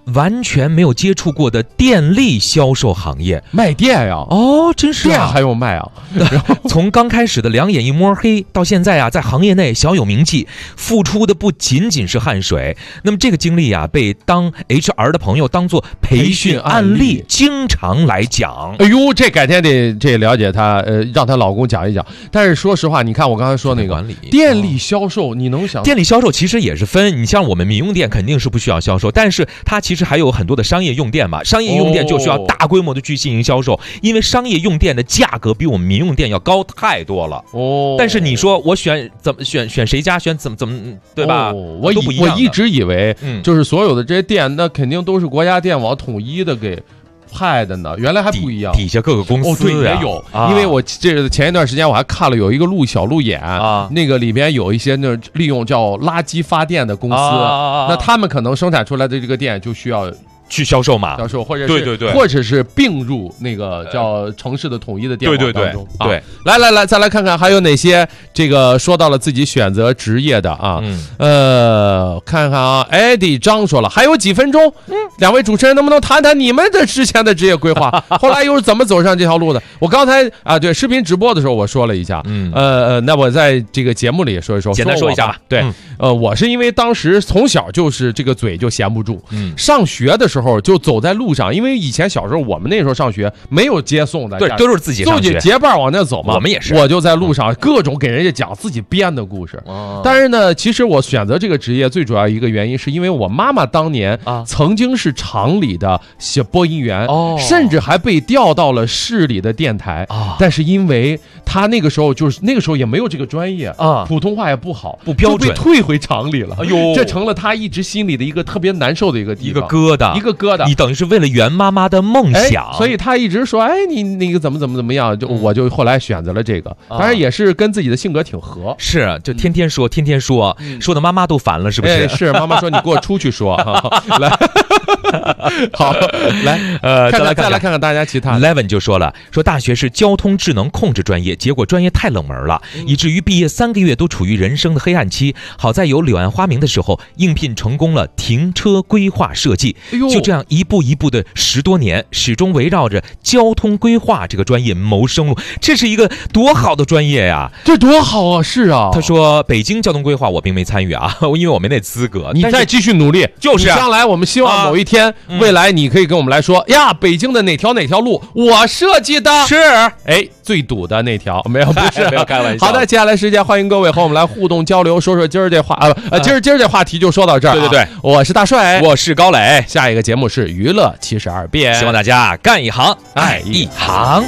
完全没有接触过的电力销售行业， 卖电呀！ 哦，真是电还用卖啊！ 从刚开始的两眼一摸黑，到现在啊，在行业内小有名气，付出的不仅仅是汗水。那么这个经历啊，被当 HR 的朋友当做培训案例，经常来讲。 哎呦，这改天得了解她，让她老公讲一讲。但是说实话，你看我刚才说那个电力销售，你能想？ 电力销售其实也是分，你像我们民用电肯定是不需要销售，但是它其实还有很多的商业用电嘛，商业用电就需要大规模的去进行销售，因为商业用电的价格比我们民用电要高太多了。但是你说我选谁家，选怎么对吧？ 我一直以为就是所有的这些电，那肯定都是国家电网统一的给派的呢，原来还不一样， 底下各个公司对也有，因为我这前一段时间我还看了有一个小路演那个里边有一些那利用叫垃圾发电的公司，那他们可能生产出来的这个电就需要去销售嘛， 销售或者是对，或者是并入那个叫城市的统一的电网当中。 对， 来，再来看看还有哪些这个说到了自己选择职业的啊？看看啊，艾迪张说了，还有几分钟，两位主持人能不能谈谈你们的之前的职业规划？后来又是怎么走上这条路的？我刚才啊，对，视频直播的时候我说了一下，那我在这个节目里也说一说， 简单说一下吧。 对，我是因为当时从小就是这个嘴就闲不住，上学的时候就走在路上，因为以前小时候我们那时候上学没有接送的， 对，都是自己上学， 就结伴往那走嘛。 我们也是， 我就在路上各种给人家讲自己编的故事。但是呢，其实我选择这个职业最主要一个原因，是因为我妈妈当年曾经是厂里的播音员，甚至还被调到了市里的电台。但是因为她那个时候也没有这个专业普通话也不好， 不标准， 就被退回厂里了。 哎呦， 这成了她一直心里的一个特别难受的一个地方， 一个疙瘩。你等于是为了圆妈妈的梦想， 所以她一直说，你那个怎么样，我就后来选择了这个。当然也是跟自己的性格挺合， 是就天天说，说的妈妈都烦了，是不是？ 是妈妈说你给我出去说。来，好，来，再来看看大家其他。 Levin 就说了，说大学是交通智能控制专业，结果专业太冷门了，以至于毕业3个月都处于人生的黑暗期。好在有柳暗花明的时候，应聘成功了停车规划设计。就这样一步一步的10多年，始终围绕着交通规划这个专业谋生路。这是一个多好的专业呀！ 这多好啊！是啊， 他说北京交通规划我并没参与啊，因为我没那资格。 你再继续努力， 就是将来我们希望某一天，未来你可以跟我们来说呀，北京的哪条路我设计的， 是最堵的那条，没有，不是， 没有开玩笑。 好的，接下来时间欢迎各位和我们来互动交流，说说今儿这话今儿这话题就说到这儿。 对， 我是大帅， 我是高磊， 下一个节目是娱乐72变， 希望大家干一行爱一行。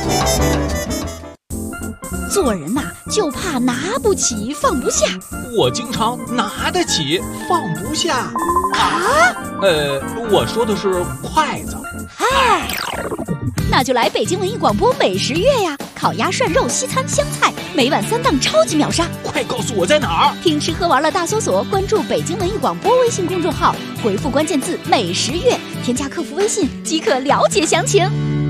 做人呐，就怕拿不起放不下。 我经常拿得起放不下啊。 我说的是筷子。 那就来北京文艺广播美食月呀！烤鸭、涮肉、西餐、湘菜，每晚3档超级秒杀。 快告诉我在哪儿？ 听吃喝玩乐大搜索，关注北京文艺广播微信公众号，回复关键字美食月，添加客服微信即可了解详情。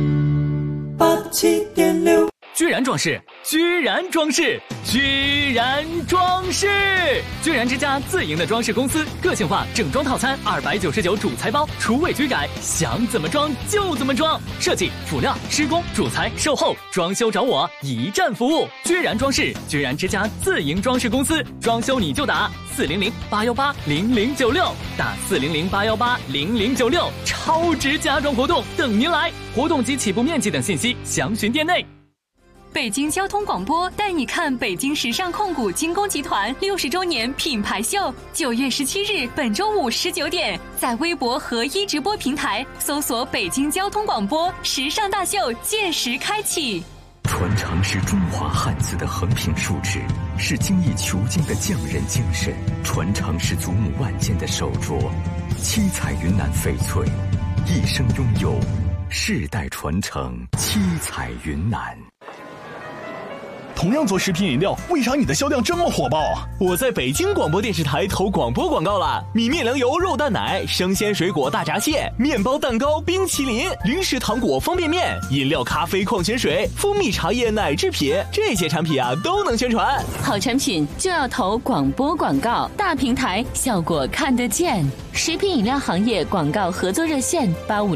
87.6居然装饰，居然装饰，居然装饰！居然之家自营的装饰公司，个性化整装套餐299主材包，除味居改，想怎么装就怎么装。设计、辅料、施工、主材、售后、装修找我，一站服务。居然装饰，居然之家自营装饰公司，装修你就打400-818-0096，打400-818-0096，超值家装活动等您来。活动及起步面积等信息详询店内。 北京交通广播带你看北京时尚控股精工集团60周年品牌秀，9月17日本周五19点，在微博和一直播平台搜索北京交通广播，时尚大秀届时开启。 传承是中华汉字的横平竖直，是精益求精的匠人精神，传承是祖母万件的手镯，七彩云南翡翠，一生拥有，世代传承，七彩云南。 同样做食品饮料，为啥你的销量这么火爆啊？ 我在北京广播电视台投广播广告了，米面粮油肉蛋奶、生鲜水果大闸蟹、面包蛋糕、冰淇淋、零食糖果方便面、饮料咖啡矿泉水、蜂蜜茶叶奶制品，这些产品啊都能宣传。 好产品就要投广播广告，大平台效果看得见。食品饮料行业广告合作热线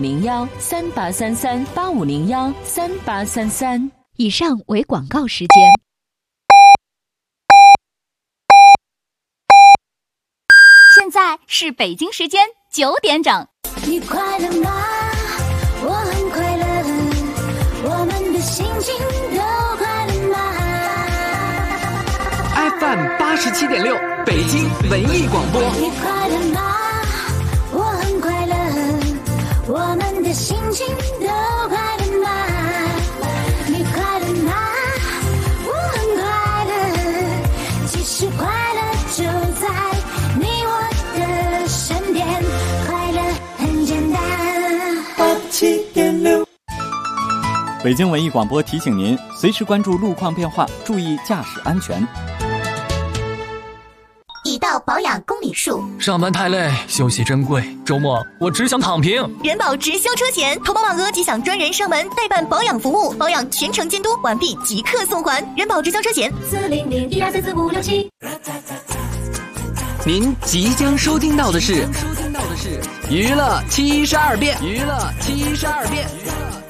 8501-3833-8501-3833。 以上为广告时间。现在是北京时间9点整。 你快乐吗？我很快乐，我们的心情都快乐吗 ？FM 87.6，北京文艺广播。 你快乐吗？我很快乐，我们的心情都快乐吗？你快乐吗？我很快乐，其实快乐就在你我的身边，快乐很简单。87.6， 北京文艺广播提醒您，随时关注路况变化，注意驾驶安全。 已到保养公里数， 上班太累，休息珍贵，周末我只想躺平。 人保直销车险，投保满额即享专人上门代办保养服务，保养全程监督，完毕即刻送还。人保直销车险40012344567。 您即将收听到的是娱乐72变。